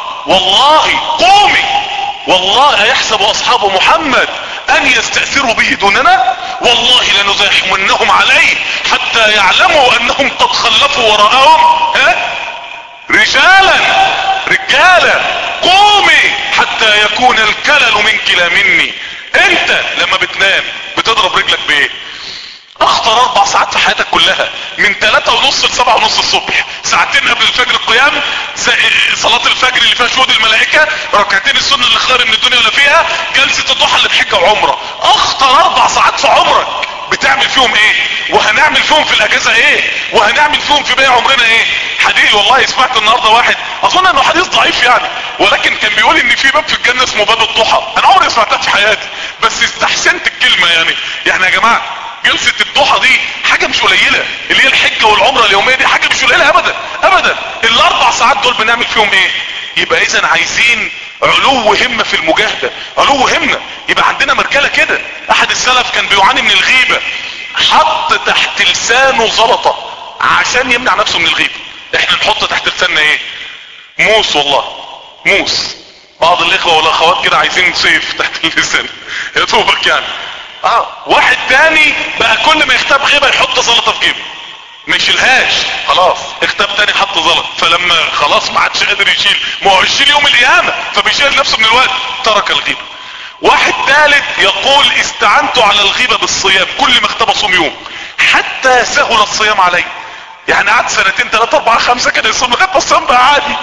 والله قومي، والله ايحسب اصحاب محمد ان يستأثروا به دوننا؟ والله لنزاحمنهم عليه حتى يعلموا انهم قد خلفوا وراءهم ها رجالا رجالا. قومي حتى يكون الكلل منك لا مني. انت لما بتنام بتضرب رجلك بايه؟ اخطر اربع ساعات في حياتك كلها، من ثلاثة ونص لسبعة ونص الصبح، ساعتين قبل الفجر القيام، صلاة الفجر اللي فيها شهود الملائكة، ركعتين السنة اللي خير من الدنيا ولا فيها، جلسة الضحى اللي بحجة وعمرة. اخطر اربع ساعات في عمرك بتعمل فيهم ايه؟ وهنعمل فيهم في الاجازة ايه؟ وهنعمل فيهم في باقي عمرنا ايه؟ حديث والله سمعت النهاردة واحد، اظن انه حديث ضعيف يعني، ولكن كان بيقول ان في باب في الجنة اسمه باب الضحى. انا عمري سمعتها في حياتي بس استحسنت الكلمة يعني. يعني يا جماعة جلسة الضحى دي حاجة مش قليلة، اللي هي الحجة والعمرة اليومية دي حاجة مش قليلة ابدا ابدا. الاربع ساعات دول بنعمل فيهم ايه؟ يبقى اذا عايزين علو همة في المجاهدة، علو همة. يبقى عندنا مركلة كده. احد السلف كان بيعاني من الغيبة، حط تحت لسانه زلطة عشان يمنع نفسه من الغيبة. احنا نحط تحت لساننا ايه؟ موس، والله موس. بعض الاخوة والاخوات كده عايزين سيف تحت اللسان يا دوبك يعني. اه واحد تاني بقى كل ما يختاب غيبة يحط زلطة في جيبه، ما يشيلهاش خلاص، اختاب تاني حط زلط، فلما خلاص ما عادش قادر يشيل، ما هو يشيل يوم القيامة فبيشيل نفسه من الوقت، ترك الغيبة. واحد ثالث يقول استعنت على الغيبة بالصيام، كل ما اختاب صوم يوم حتى سهل الصيام علي. يعني قعد سنتين ثلاثة اربعة خمسة كده يصوم لغاية ما الصيام بقى عادي.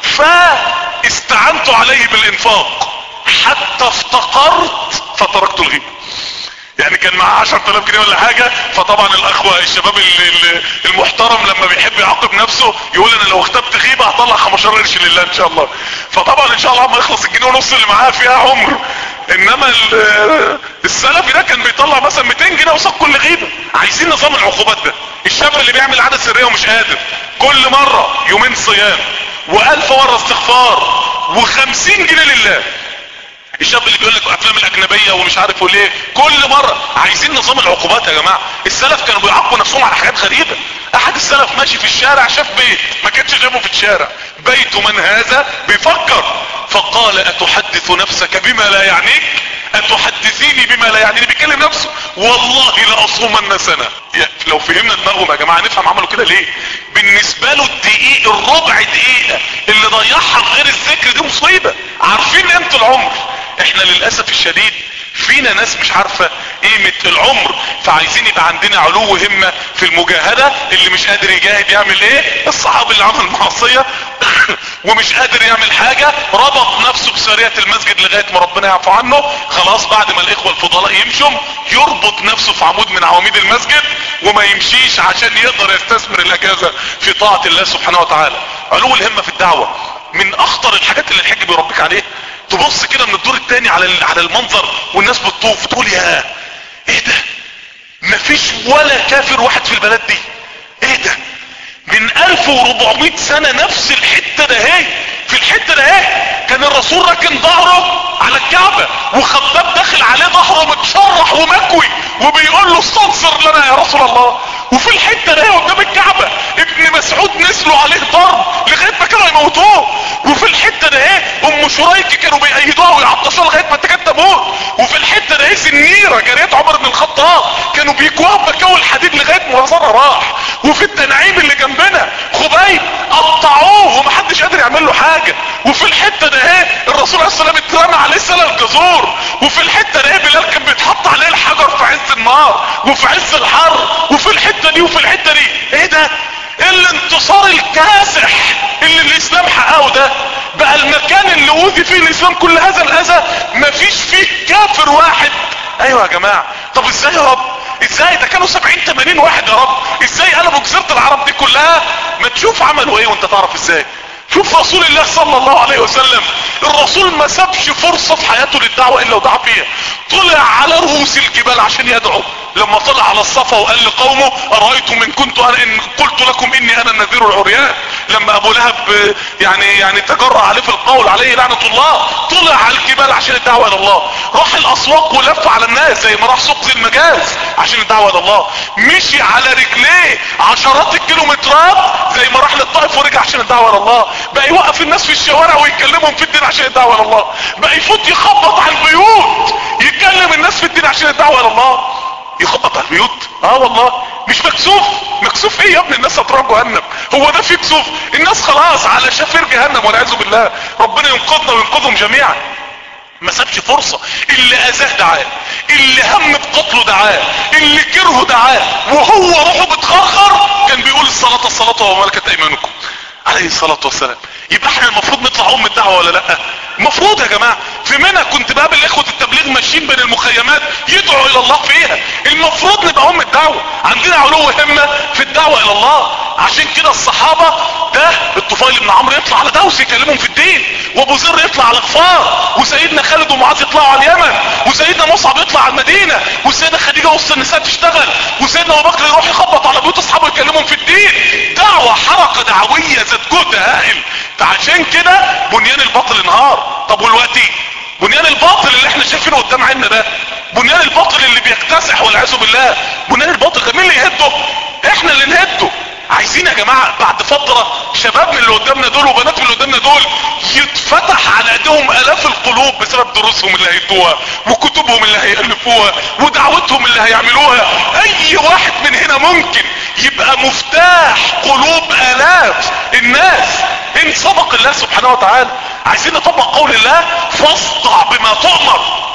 فاستعنت عليه بالانفاق حتى افتقرت فتركت الغيبة. يعني كان معاه عشرة آلاف جنيه ولا حاجة، فطبعا الاخوة الشباب المحترم لما بيحب يعاقب نفسه يقول انا لو اختبت غيبة هطلع خمستاشر قرش لله ان شاء الله. فطبعا ان شاء الله ما يخلص الجنيه ونص اللي معاه فيها عمر. انما السلفي ده كان بيطلع مثلا مئتين جنيه وصف كل غيبة. عايزين نظام العقوبات ده. الشاب اللي بيعمل عادة سرية ومش قادر، كل مرة يومين صيام والف مرة استغفار وخمسين جنيه لله. الشاب اللي بيقول لك افلام الاجنبيه ومش عارف ليه كل مره. عايزين نظام العقوبات يا جماعه. السلف كانوا بيعاقبوا نفسهم على حاجات غريبه. احد السلف ماشي في الشارع شاف بيت ما كانش شافه في الشارع، بيت من هذا، بيفكر فقال اتحدث نفسك بما لا يعنيك؟ اتحدثيني بما لا يعنيني؟ بيكلم نفسه. والله لاصومن سنه. لو فهمنا دماغهم يا جماعه نفهم عملوا كده ليه. بالنسبه له الدقيق الربع دقيقه اللي ضيعها غير الذكر دي مصيبه. عارفين قيمه العمر. احنا للاسف الشديد فينا ناس مش عارفة قيمة العمر. فعايزين يبقى عندنا علو همة في المجاهدة. اللي مش قادر يجاهد يعمل ايه؟ الصحابي اللي عمل معصية ومش قادر يعمل حاجة ربط نفسه بسرية المسجد لغاية ما ربنا يعفو عنه. خلاص بعد ما الاخوة الفضلاء يمشوا يربط نفسه في عمود من عواميد المسجد وما يمشيش عشان يقدر يستثمر الاجازة في طاعة الله سبحانه وتعالى. علو الهمة في الدعوة من اخطر الحاجات اللي الحج بيربك عليه. تبص كده من الدور التاني على على المنظر والناس بتطوف تقول يا ايه ده؟ مفيش ولا كافر واحد في البلد دي. ايه ده؟ من الف واربعمائة سنة نفس الحتة ده هي في الحتة ده ايه كان الرسول راكن ظهره على الكعبة وخباب داخل عليه ظهره متشرح ومكوي وبيقول له استنصر لنا يا رسول الله. وفي الحتة ده قدام الكعبة ابن مسعود نزلوا عليه ضرب لغاية ما كانوا يموتوه. وفي الحتة ده ايه ام شريك كانوا بيأيدوها ويعطشوها لغاية ما تكاد تموت. وفي الحتة ده ايه سنيرة جارية عمر بن الخطاب كانوا بيكوها بمكاوي الحديد لغاية ما وزرها راح. وفي التنعيم اللي جنبنا خبيب قطعوه ومحدش قادر يعمل له حاجة. وفي الحتة ده ايه الرسول عليه السلام اترمى عليه سلة جزور. وفي الحتة ده ايه بلال كان بيتحط عليه الحجر في عز النار وفي عز الحر. وفي الحتة دي وفي الحتة دي ايه ده الانتصار الكاسح اللي الاسلام حققه ده بقى المكان اللي اوذي فيه الاسلام كل هذا الاذى مفيش فيه كافر واحد. ايوه يا جماعة طب ازاي يا رب ازاي ده كانوا سبعين تمانين واحد يا رب ازاي قلبوا جزيرة العرب دي كلها. ما تشوف عملوا ايه وانت تعرف ازاي. شوف رسول الله صلى الله عليه وسلم الرسول ما سابش فرصة في حياته للدعوة الا ودعا فيها. طلع على رؤوس الجبال عشان يدعو. لما طلع على الصفا وقال لقومه ارايتم ان كنت انا ان قلت لكم اني انا النذير العريان. لما ابو لهب يعني يعني تجرأ عليه في القول عليه لعنة الله طلع على الجبال عشان الدعوة الى الله. راح الاسواق ولف على الناس زي ما راح سوق ذي المجاز عشان الدعوة الى الله. مشي على رجليه عشرات الكيلومترات زي ما راح للطائف ورجع عشان الدعوة الى الله. بقى يوقف الناس في الشوارع ويكلمهم في الدين عشان الدعوة الى الله. بقى يفوت يخبط على البيوت يكلم الناس في الدين عشان الدعوة الى الله. يخبط على البيوت اه والله مش مكسوف. مكسوف ايه يا ابن الناس هتروح جهنم. هو ده في كسوف الناس خلاص على شفير جهنم والعياذ بالله. ربنا ينقذنا وينقذهم جميعا. ما سابش فرصة. اللي اذاه دعاه اللي هم بقتله دعاه اللي كرهه دعاه وهو روحه بتخرخر كان بيقول الصلاة الصلاة وما ملكت ايمانكم عليه الصلاة والسلام. يبقى احنا المفروض نطلع ام الدعوة ولا لا؟ المفروض يا جماعة. في منى كنت بقابل اخوة التبليغ ماشيين بين المخيمات يدعوا الى الله فيها. المفروض نبقى ام الدعوة عندنا علو همة في الدعوة الى الله. عشان كده الصحابة ده الطفيل بن عمرو يطلع على دوس يكلمهم في الدين وابو ذر يطلع على غفار وسيدنا خالد ومعاذ يطلعوا على اليمن وسيدنا مصعب يطلع على المدينة والسيدة خديجة وسط النساء تشتغل وسيدنا ابو بكر يروح يخبط على بيوت اصحابه يكلمهم في الدين. دعوة حركة دعوية ذات جهد هائل. فعشان كده بنيان الباطل انهار. طب والوقتي بنيان الباطل اللي احنا شايفينه قدام عيننا ده بنيان الباطل اللي بيكتسح والعياذ بالله بنيان الباطل ده مين اللي يهده؟ احنا اللي نهده. عايزين يا جماعة بعد فترة شباب من اللي قدامنا دول وبنات من اللي قدامنا دول يتفتح على ايديهم الاف القلوب بسبب دروسهم اللي هيدوها وكتبهم اللي هيألفوها ودعوتهم اللي هيعملوها. اي واحد من هنا ممكن يبقى مفتاح قلوب الاف الناس ان صدق الله سبحانه وتعالى. عايزين نطبق قول الله فاصدع بما تؤمر.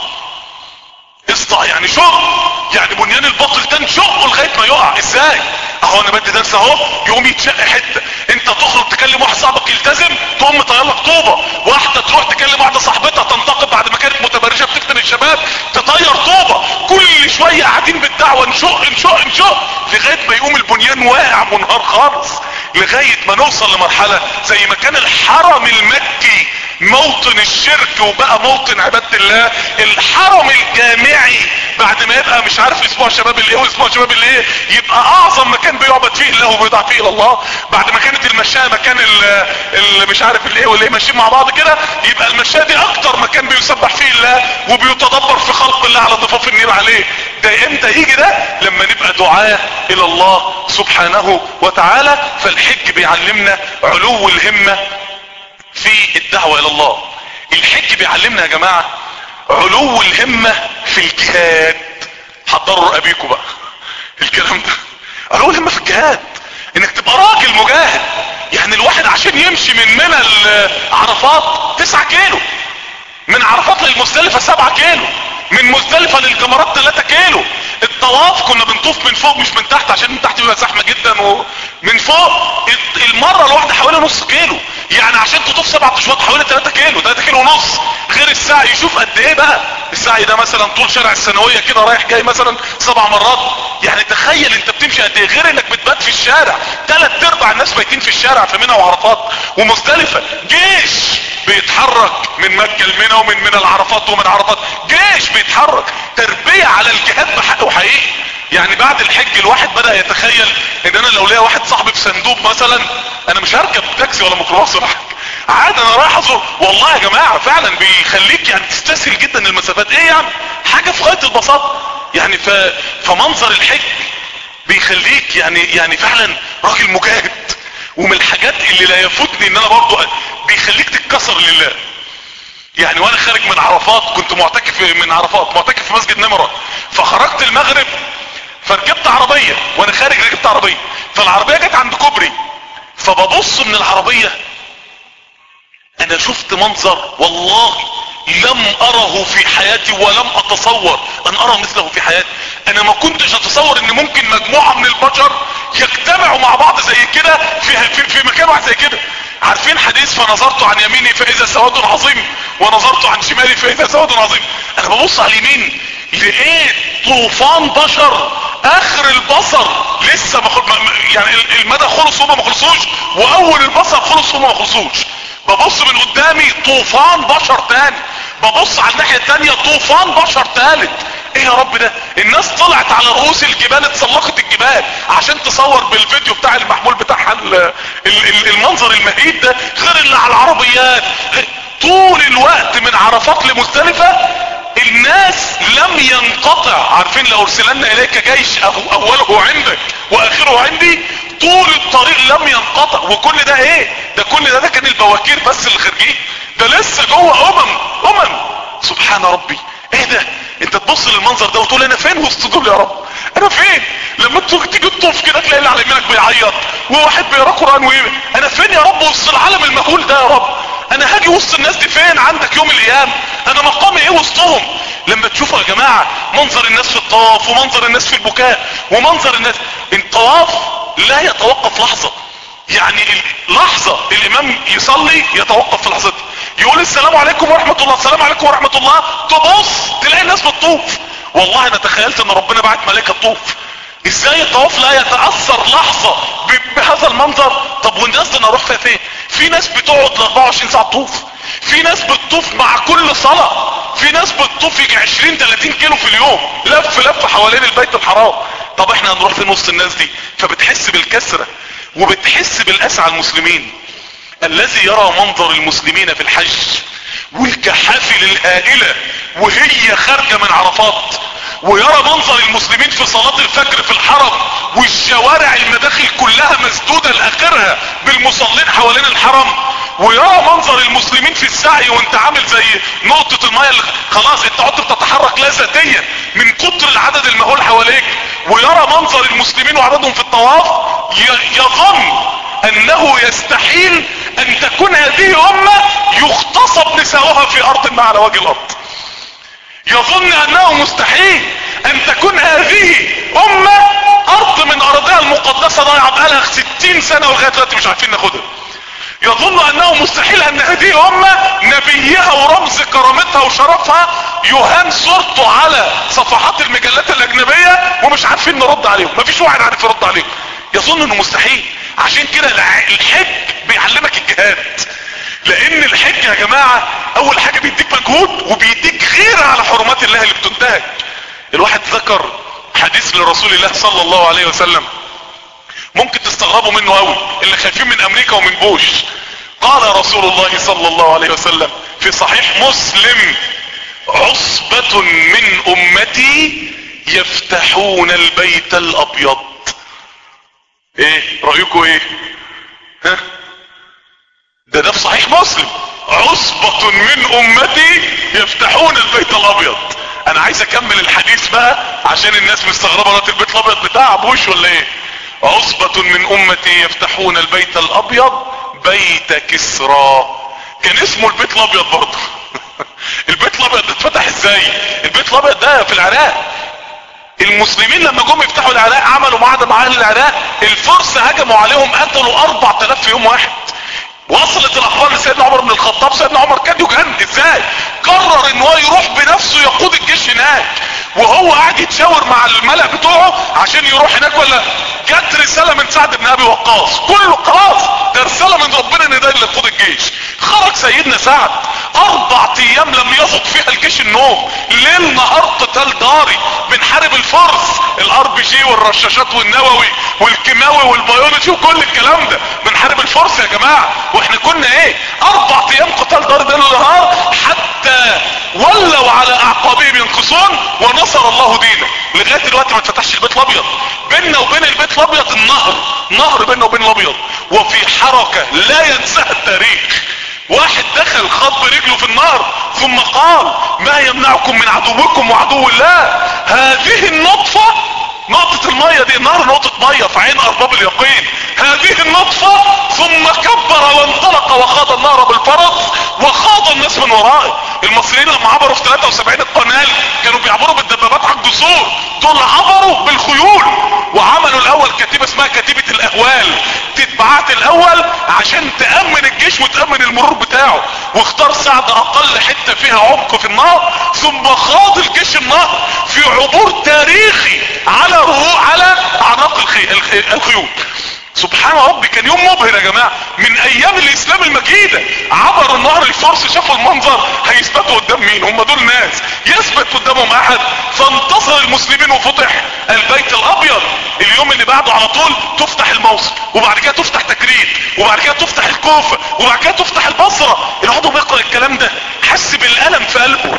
اصدع يعني شق يعني بنيان الباطل ده نشقه لغايه ما يقع. ازاي؟ اهو انا بدي درس اهو يقوم يتشق حته. انت تخرج تكلم واحد صاحبك يلتزم تقوم مطير لك طوبه. واحده تروح تكلم واحده صاحبتها تنتقد بعد ما كانت متبرجه بتفتن الشباب تطير طوبه. كل شويه قاعدين بالدعوه نشق نشق نشق لغايه ما يقوم البنيان واقع منهار خالص. لغايه ما نوصل لمرحله زي ما كان الحرم المكي موطن الشرك وبقى موطن عبادة الله. الحرم الجامعي بعد ما يبقى مش عارف اسبوع شباب الايه واسبوع شباب الايه يبقى اعظم مكان بيعبد فيه الله وبيدعى فيه الى الله. بعد ما كانت المشاية مكان اللي مش عارف الايه والايه ماشيين مع بعض كده يبقى المشاية دي اكتر مكان بيسبح فيه الله وبيتدبر في خلق الله على ضفاف النيل عليه. ده امتى يجي ده؟ لما نبقى دعاة الى الله سبحانه وتعالى. فالحج بيعلمنا علو الهمة في الدعوة الى الله. الحج بيعلمنا يا جماعة علو الهمة في الجهاد. حضروا رقابيكم بقى الكلام ده. علو الهمة في الجهاد انك تبقى راجل مجاهد. يعني الواحد عشان يمشي من منى لعرفات تسعة كيلو، من عرفات للمزدلفة سبعة كيلو، من مزدلفة للجمرات ثلاثة كيلو. الطواف كنا بنطوف من فوق مش من تحت عشان من تحت بيبقى زحمة جدا ومن فوق المرة الواحدة حوالي نص كيلو. يعني عشان تطوف سبعة اشواط حوالي ثلاثة كيلو ثلاثة كيلو ونص. غير السعي يشوف قد ايه بقى. السعي ده مثلا طول شارع الثانوية كده رايح جاي مثلا سبع مرات. يعني تخيل انت بتمشي قد ايه. غير انك بتبات في الشارع. ثلاث ارباع الناس بايتين في الشارع في منى وعرفات ومزدلفة. جيش بيتحرك من مكة لمنى ومن منى لعرفات ومن عرفات جيش بيتحرك. تربية على الجهاد بحق وحقيقي. يعني بعد الحج الواحد بدأ يتخيل ان انا لو ليا واحد صاحبي في صندوق مثلا انا مش هركب تاكسي ولا ميكروباص ولا حاجة. عادي انا رايح ازور. والله يا جماعة فعلا بيخليك يعني تستسهل جدا المسافات. ايه يعني حاجة في غاية البساطة يعني. ف... فمنظر الحج بيخليك يعني يعني فعلا راجل مجاهد. ومن الحاجات اللي لا يفوتني ان انا برضو بيخليك تتكسر لله. يعني وانا خارج من عرفات، كنت معتكف من عرفات معتكف في مسجد نمرة، فخرجت المغرب فركبت عربية، وانا خارج ركبت عربية، فالعربية جت عند كوبري، فببص من العربية انا شفت منظر والله لم اره في حياتي ولم اتصور ان ارى مثله في حياتي. انا ما كنتش اتصور ان ممكن مجموعة من البشر يجتمعوا مع بعض زي كده في, في, في مكان واحد زي كده. عارفين حديث فنظرت عن يميني فاذا سواد عظيم ونظرت عن شمالي فاذا سواد عظيم. انا ببص على اليمين لقيت طوفان بشر اخر البصر لسه ما خل... يعني المدى خلص وما ما خلصوش، واول البصر خلص وما ما خلصوش. ببص من قدامي طوفان بشر تاني، ببص على الناحية التانية طوفان بشر تالت. ايه يا رب ده؟ الناس طلعت على رؤوس الجبال، اتسلقت الجبال عشان تصور بالفيديو بتاع المحمول بتاعها المنظر المهيب ده، غير اللي على العربيات. طول الوقت من عرفات لمزدلفة الناس لم ينقطع. عارفين لو ارسلنا اليك جيش اوله عندك واخره عندي، طول الطريق لم ينقطع. وكل ده ايه ده؟ كل ده ده كان البواكير بس اللي خارجين، ده لسه جوه امم امم سبحان ربي. ايه ده؟ انت تبص للمنظر ده وتقول انا فين وسط دول يا رب؟ انا فين؟ لما تيجي تطوف كده تلاقي اللي على يمينك بيعيط وواحد بيقرا قران وايه، انا فين يا رب وسط العالم المهول ده يا رب؟ انا هاجي وسط الناس دي فين عندك يوم الايام؟ انا مقامي ايه وسطهم؟ لما تشوفوا يا جماعة منظر الناس في الطواف ومنظر الناس في البكاء ومنظر الناس، الطواف لا يتوقف لحظة. يعني لحظة الامام يصلي يتوقف في لحظتها، يقول السلام عليكم ورحمة الله، السلام عليكم ورحمة الله، تبص تلاقي الناس بتطوف. والله انا تخيلت ان ربنا بعت ملائكة تطوف. ازاي الطواف لا يتأثر لحظة بهذا المنظر؟ طب والناس دي انا اروح فيها فين؟ في ناس بتقعد اربعة وعشرين ساعة تطوف، في ناس بتطوف مع كل صلاة، في ناس بتطوف يجي عشرين تلاتين كيلو في اليوم لف لف حوالين البيت الحرام. طب احنا هنروح فين وسط الناس دي؟ فبتحس بالكسرة وبتحس بالاسى على المسلمين. الذي يرى منظر المسلمين في الحج والكحافل الهائلة وهي خارجة من عرفات، ويرى منظر المسلمين في صلاة الفجر في الحرم والشوارع المداخل كلها مسدودة لاخرها بالمصلين حوالين الحرم، ويرى منظر المسلمين في السعي وانت عامل زي نقطة المية اللي خلاص انت عدت بتتحرك لا ذاتيا من كتر العدد المهول حواليك، ويرى منظر المسلمين وعددهم في الطواف، يظن انه يستحيل ان تكون هذه امة يغتصب نساؤها في ارض ما على وجه الارض. يظن انه مستحيل ان تكون هذه امة ارض من ارضها المقدسة ضايعة بقالها ستين سنة ولغاية دلوقتي مش عارفين ناخدها. يظن انه مستحيل ان هذه امة نبيها ورمز كرامتها وشرفها يهان صورته على صفحات المجلات الاجنبية ومش عارفين نرد عليهم، مفيش واحد عارف يرد عليهم. يظن انه مستحيل. عشان كده الحج بيعلمك الجهاد، لان الحج يا جماعة اول حاجة بيديك مجهود وبيديك غيرة على حرمات الله اللي بتنتهك. الواحد ذكر حديث لرسول الله صلى الله عليه وسلم ممكن تستغربوا منه قوي اللي خايفين من امريكا ومن بوش. قال رسول الله صلى الله عليه وسلم في صحيح مسلم: عصبة من امتي يفتحون البيت الابيض. ايه رأيكم ايه؟ ها ده ده في صحيح مسلم، عصبة من امتي يفتحون البيت الابيض. انا عايز اكمل الحديث بقى عشان الناس مستغربة رات البيت الابيض بتاع بوش ولا ايه. عصبة من امتي يفتحون البيت الابيض بيت كسرى. كان اسمه البيت الابيض برضه. البيت الابيض ده اتفتح ازاي؟ البيت الابيض ده في العراق. المسلمين لما جم يفتحوا العراق عملوا معاهدة مع اهل العراق، الفرس هجموا عليهم قتلوا اربع تلاف في يوم واحد. وصلت الاخبار لسيدنا عمر بن الخطاب، سيدنا عمر كان يجن ازاي قرر ان هو يروح بنفسه يقود الجيش هناك، وهو قاعد يتشاور مع الملأ بتوعه عشان يروح هناك. ولا جت رسالة من سعد بن ابي وقاص، كله خلاص ده رسالة من ربنا ان ده اللي يقود الجيش. خرج سيدنا سعد اربع ايام لم يذق فيها الجيش النوم، ليل نهار قتال داري بنحارب الفرس، الار بي جي والرشاشات والنووي والكيماوي والبيولوجي وكل الكلام ده بنحارب الفرس يا جماعة. واحنا كنا عملنا ايه؟ اربع ايام قتال دار ليل ونهار حتى ولوا على اعقابهم ينكصون ونصر الله دينه. لغايه دلوقتي ما اتفتحش البيت الابيض. بيننا وبين البيت الابيض النهر، نهر بيننا وبين الابيض، وفي حركه لا ينساها التاريخ. واحد دخل خط برجله في النار ثم قال ما يمنعكم من عدوكم وعدو الله. هذه النطفة، نقطة المية دي، النهر نقطة مية في عين ارباب اليقين، هذه النطفة ثم كبر وانطلق وخاض النهر بالفرس وخاض الناس من ورائه. المصريين لما عبروا في ثلاثة وسبعين القنال كانوا بيعبروا بالدبابات على الجسور، دول عبروا بالخيول. وعملوا الاول كتيبة اسمها كتيبة الاهوال، تتبعات الاول عشان تأمن الجيش وتأمن المرور بتاعه، واختار سعد اقل حتة فيها عمق في النهر، ثم خاض الجيش النهر في عبور تاريخي على رؤوس على اعناق الخي... الخيول. سبحان ربي، كان يوم مبهر يا جماعة. من ايام الاسلام المجيدة عبر النهر، الفرس شافوا المنظر، هيثبتوا قدام مين؟ هم دول ناس يثبت قدامهم احد؟ فانتصر المسلمين وفتح البيت الابيض. اليوم اللي بعده على طول تفتح الموصل، وبعد كده تفتح تكريت، وبعد كده تفتح الكوفة، وبعد كده تفتح البصرة. العضو بيقرأ الكلام ده حس بالالم في قلبه،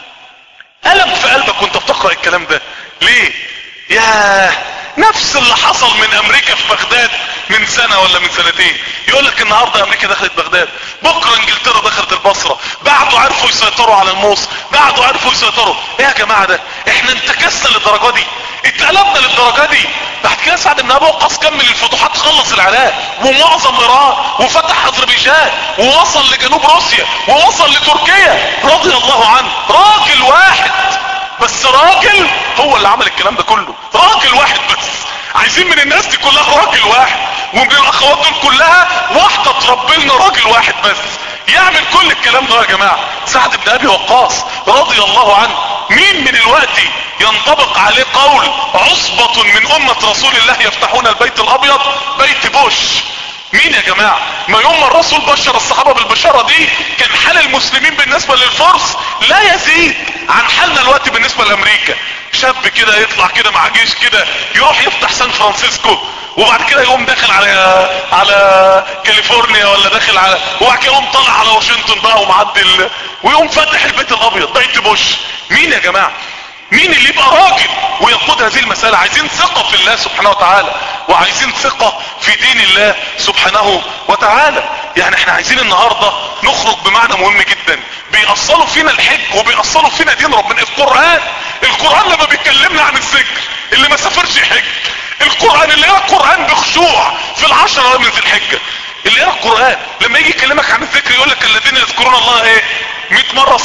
الم في قلبك وانت بتقرأ الكلام ده. ليه؟ ياه، نفس اللي حصل من امريكا في بغداد من سنة ولا من سنتين. يقول لك النهاردة امريكا دخلت بغداد، بكرة انجلترا دخلت البصرة، بعده عرفوا يسيطروا على الموصل، بعده عرفوا يسيطروا. ايه يا جماعة ده؟ احنا انتكسنا للدرجة دي، اتقلبنا للدرجة دي. بعد كده سعد بن ابي وقاص كمل الفتوحات، خلص العراق ومعظم ايران وفتح اذربيجان ووصل لجنوب روسيا ووصل لتركيا رضي الله عنه. راجل واحد بس، راجل هو اللي عمل الكلام ده كله، راجل واحد بس. عايزين من الناس دي كلها راجل واحد، ومن الاخوات دول كلها واحدة تربي لنا راجل واحد بس يعمل كل الكلام ده يا جماعة. سعد بن ابي وقاص رضي الله عنه. مين من الوقت ينطبق عليه قول عصبة من امة رسول الله يفتحون البيت الابيض؟ بيت بوش. مين يا جماعة؟ ما يوم ما الرسول بشر الصحابة بالبشارة دي كان حال المسلمين بالنسبة للفرس لا يزيد عن حالنا الوقت بالنسبة لامريكا. شاب كده يطلع كده مع جيش كده يروح يفتح سان فرانسيسكو، وبعد كده يقوم داخل على على كاليفورنيا، ولا داخل على، وبعد كده يقوم طالع على واشنطن بقى ومعدي ال... ويقوم فاتح البيت الابيض. بيت بوش. مين يا جماعة؟ مين اللي يبقى راجل ويقود هذه المسألة؟ عايزين ثقة في الله سبحانه وتعالى، وعايزين ثقة في دين الله سبحانه وتعالى. يعني احنا عايزين النهاردة نخرج بمعنى مهم جدا. بيأصلوا فينا الحج وبيأصلوا فينا دين ربنا. القرآن القرآن لما بيكلمنا عن الذكر، اللي ما سافرش يحج، القرآن اللي يقرأ القرآن بخشوع في العشرة من ذي الحجة، اللي يقرأ القرآن لما يجي يكلمك عن الذكر يقول لك الذين يذكرون الله ايه مئة مرة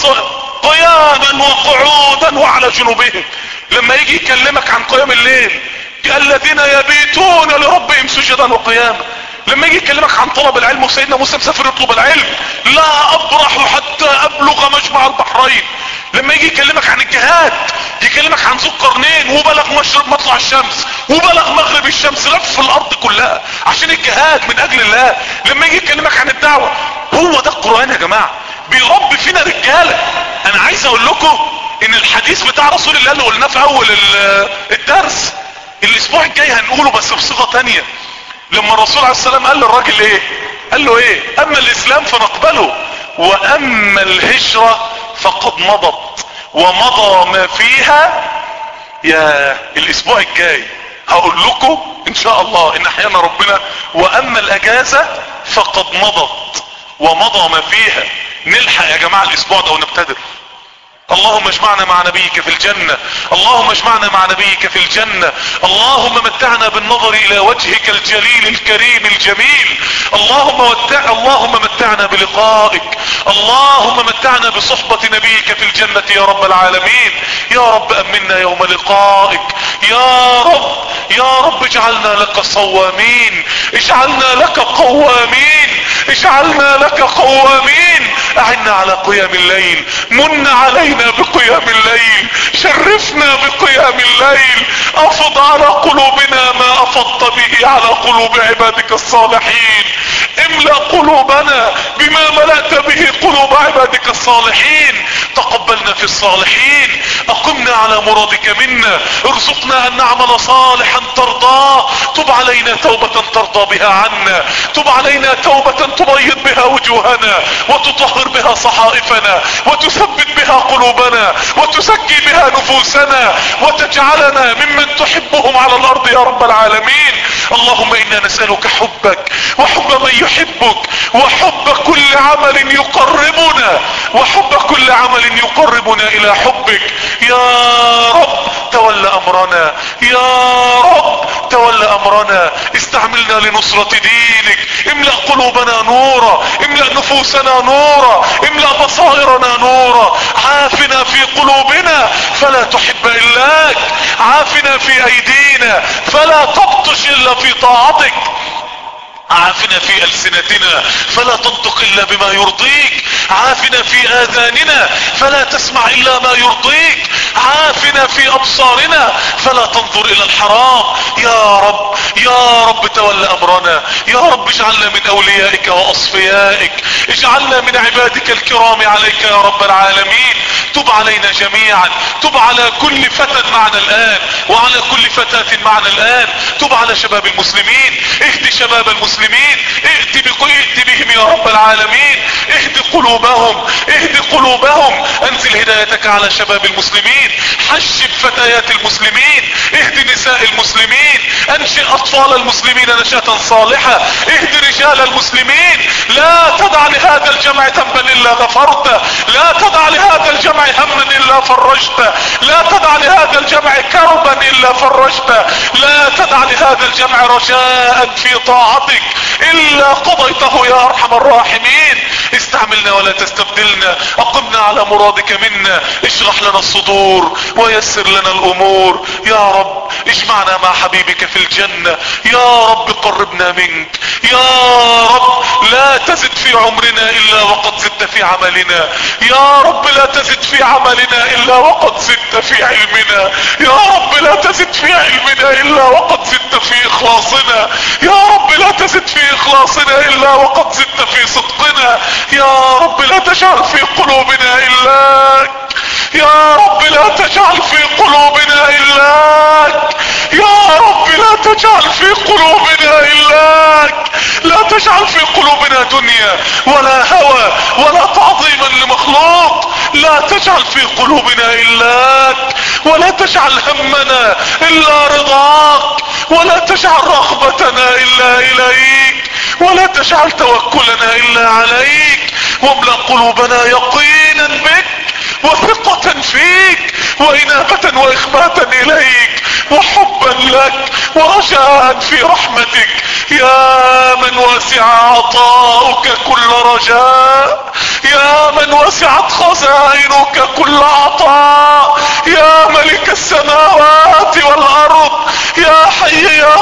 قياما وقعودا وعلى جنوبهم. لما يجي يكلمك عن قيام الليل الذين يبيتون لربهم سجدا وقياما. لما يجي يكلمك عن طلب العلم، وسيدنا موسى مسافر يطلب العلم، لا ابرح حتى ابلغ مجمع البحرين. لما يجي يكلمك عن الجهاد يكلمك عن ذو القرنين، وبلغ مشرق مطلع الشمس وبلغ مغرب الشمس، لف الارض كلها عشان الجهاد من اجل الله. لما يجي يكلمك عن الدعوة، هو ده القرآن يا جماعة، بيربي فينا رجالة. انا عايز اقول لكم ان الحديث بتاع رسول الله اللي قلناه في اول الدرس الاسبوع الجاي هنقوله بس بصيغة تانية. لما الرسول عليه السلام قال للراجل ايه؟ قال له ايه؟ اما الاسلام فنقبله، واما الهجرة فقد مضت ومضى ما فيها. يا الاسبوع الجاي هقول لكم ان شاء الله ان احيانا ربنا، واما الاجازة فقد مضت ومضى ما فيها. نلحق يا جماعة الاسبوع ده ونبتدر. اللهم اجمعنا مع نبيك في الجنة، اللهم اجمعنا مع نبيك في الجنة، اللهم متعنا بالنظر الى وجهك الجليل الكريم الجميل، اللهم متع اللهم متعنا بلقائك، اللهم متعنا بصحبة نبيك في الجنة يا رب العالمين. يا رب امنا يوم لقائك، يا رب يا رب اجعلنا لك صوامين، اجعلنا لك قوامين، اجعلنا لك قوامين. اعنا على قيام الليل، من علينا بقيام الليل، شرفنا بقيام الليل، افض على قلوبنا ما افضت به على قلوب عبادك الصالحين، املأ قلوبنا بما ملأت به قلوب عبادك الصالحين. تقبلنا في الصالحين، اقمنا على مرادك منا، ارزقنا ان نعمل صالحا ترضاه، تب علينا توبة ترضى بها عنا، تب علينا توبة تبيض بها وجوهنا وجوهنا وتطهر بها صحائفنا وتثبت بها قلوبنا وتزكي بها نفوسنا وتجعلنا ممن تحبهم على الارض يا رب العالمين. اللهم انا نسألك حبك وحب من يحبك وحب كل عمل يقربنا وحب كل عمل يقربنا الى حبك يا رب. تولى امرنا يا رب، تولى امرنا، استعملنا لنصرة دينك. املأ قلوبنا نورا، املأ نفوسنا نورا، املأ بصائرنا نورا. عافنا في قلوبنا فلا تحب الاك، عافنا في ايدينا فلا تبطش الا في طاعتك، عافنا في ألسنتنا فلا تنطق إلا بما يرضيك، عافنا في آذاننا فلا تسمع إلا ما يرضيك، عافنا في أبصارنا فلا تنظر إلى الحرام. يا رب يا رب تولى أمرنا يا رب. اجعلنا من أوليائك وأصفيائك، اجعلنا من عبادك الكرام عليك يا رب العالمين. تب علينا جميعا، تب على كل فتى معنا الآن وعلى كل فتاة معنا الآن. تب على شباب المسلمين، اهد شباب المسلمين، اهد بهم يا رب العالمين، اهد قلوبهم، اهد قلوبهم. انزل هدايتك على شباب المسلمين، حشب فتيات المسلمين، اهد نساء المسلمين، انشئ اطفال المسلمين نشأة صالحة، اهد رجال المسلمين. لا تدع لهذا الجمع ذنبا الا غفرته، لا تدع لهذا الجمع هما الا فرجته، لا تدع لهذا الجمع كربا الا فرجته، لا تدع لهذا الجمع رجاء في طاعتك الا قضيته يا ارحم الراحمين. استعملنا ولا تستبدلنا، اقمنا على مرادك منا، اشرح لنا الصدور ويسر لنا الامور يا رب. اجمعنا مع حبيبك في الجنة يا رب، قربنا منك يا رب. لا تزد في عمرنا الا وقد زدت في عملنا يا رب، لا تزد في عملنا الا وقد زدت في علمنا يا رب، لا تزد في علمنا الا وقد زدت في اخلاصنا يا رب، لا تزد في اخلاصنا الا وقد زدت في صدقنا يا رب. لا تجعل في قلوبنا الاك يا رب، لا تجعل في قلوبنا الاك يا رب، لا تجعل في قلوبنا الاك، لا تجعل في قلوبنا دنيا ولا هوى ولا تعظيما لمخلوق، لا تجعل في قلوبنا الاك، ولا تجعل همنا الا رضاك، ولا تجعل رغبتنا الا اليك، ولا تجعل توكلنا الا عليك. واملأ قلوبنا يقينا بك وثقة فيك وإنابة وإخباتا إليك وحبا لك ورجاء في رحمتك يا من وسع عطاؤك كل رجاء، يا من وسعت خزائنك كل عطاء، يا ملك السماوات والأرض، يا حي يا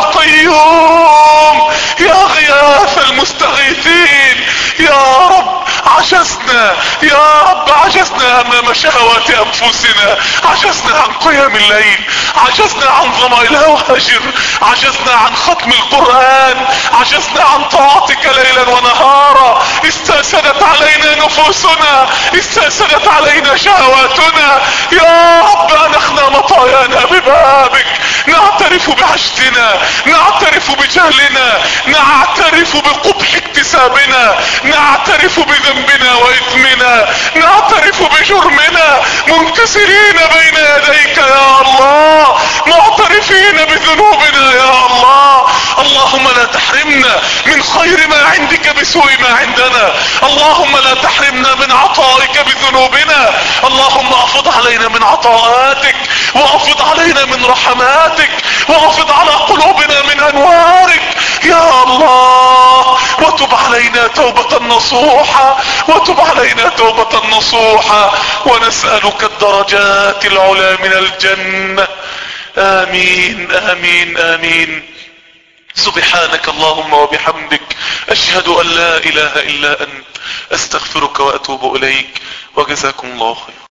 قيوم، يا غياث المستغيثين. يا رب عجزنا يا رب، عجزنا امام شهوات انفسنا، عجزنا عن قيام الليل، عجزنا عن ظمأ الهواجر، عجزنا عن ختم القرآن، عجزنا عن طاعتك ليلا ونهارا. استأسدت علينا نفوسنا، استأسدت علينا شهواتنا. يا رب انخنا مطايانا ببابك، نعترف بعجزنا، نعترف بجهلنا، نعترف بقبح اكتسابنا، نعترف بذنبنا واثمنا، نعترف بجرمنا، منكسرين بين يديك يا الله، معترفين بذنوبنا يا الله. اللهم لا تحرمنا من خير ما عندك بسوء ما عندنا، اللهم لا تحرمنا من عطائك بذنوبنا. اللهم افض علينا من عطاءاتك، وافض علينا من رحماتك، وافض على قلوبنا من انوارك يا الله. وتب علينا توبة نصوحة، وتب علينا توبة نصوحة، ونسألك الدرجات العلى من الجنة. آمين آمين آمين. سبحانك اللهم وبحمدك، أشهد أن لا إله إلا أنت، أستغفرك وأتوب إليك، وجزاكم الله خير.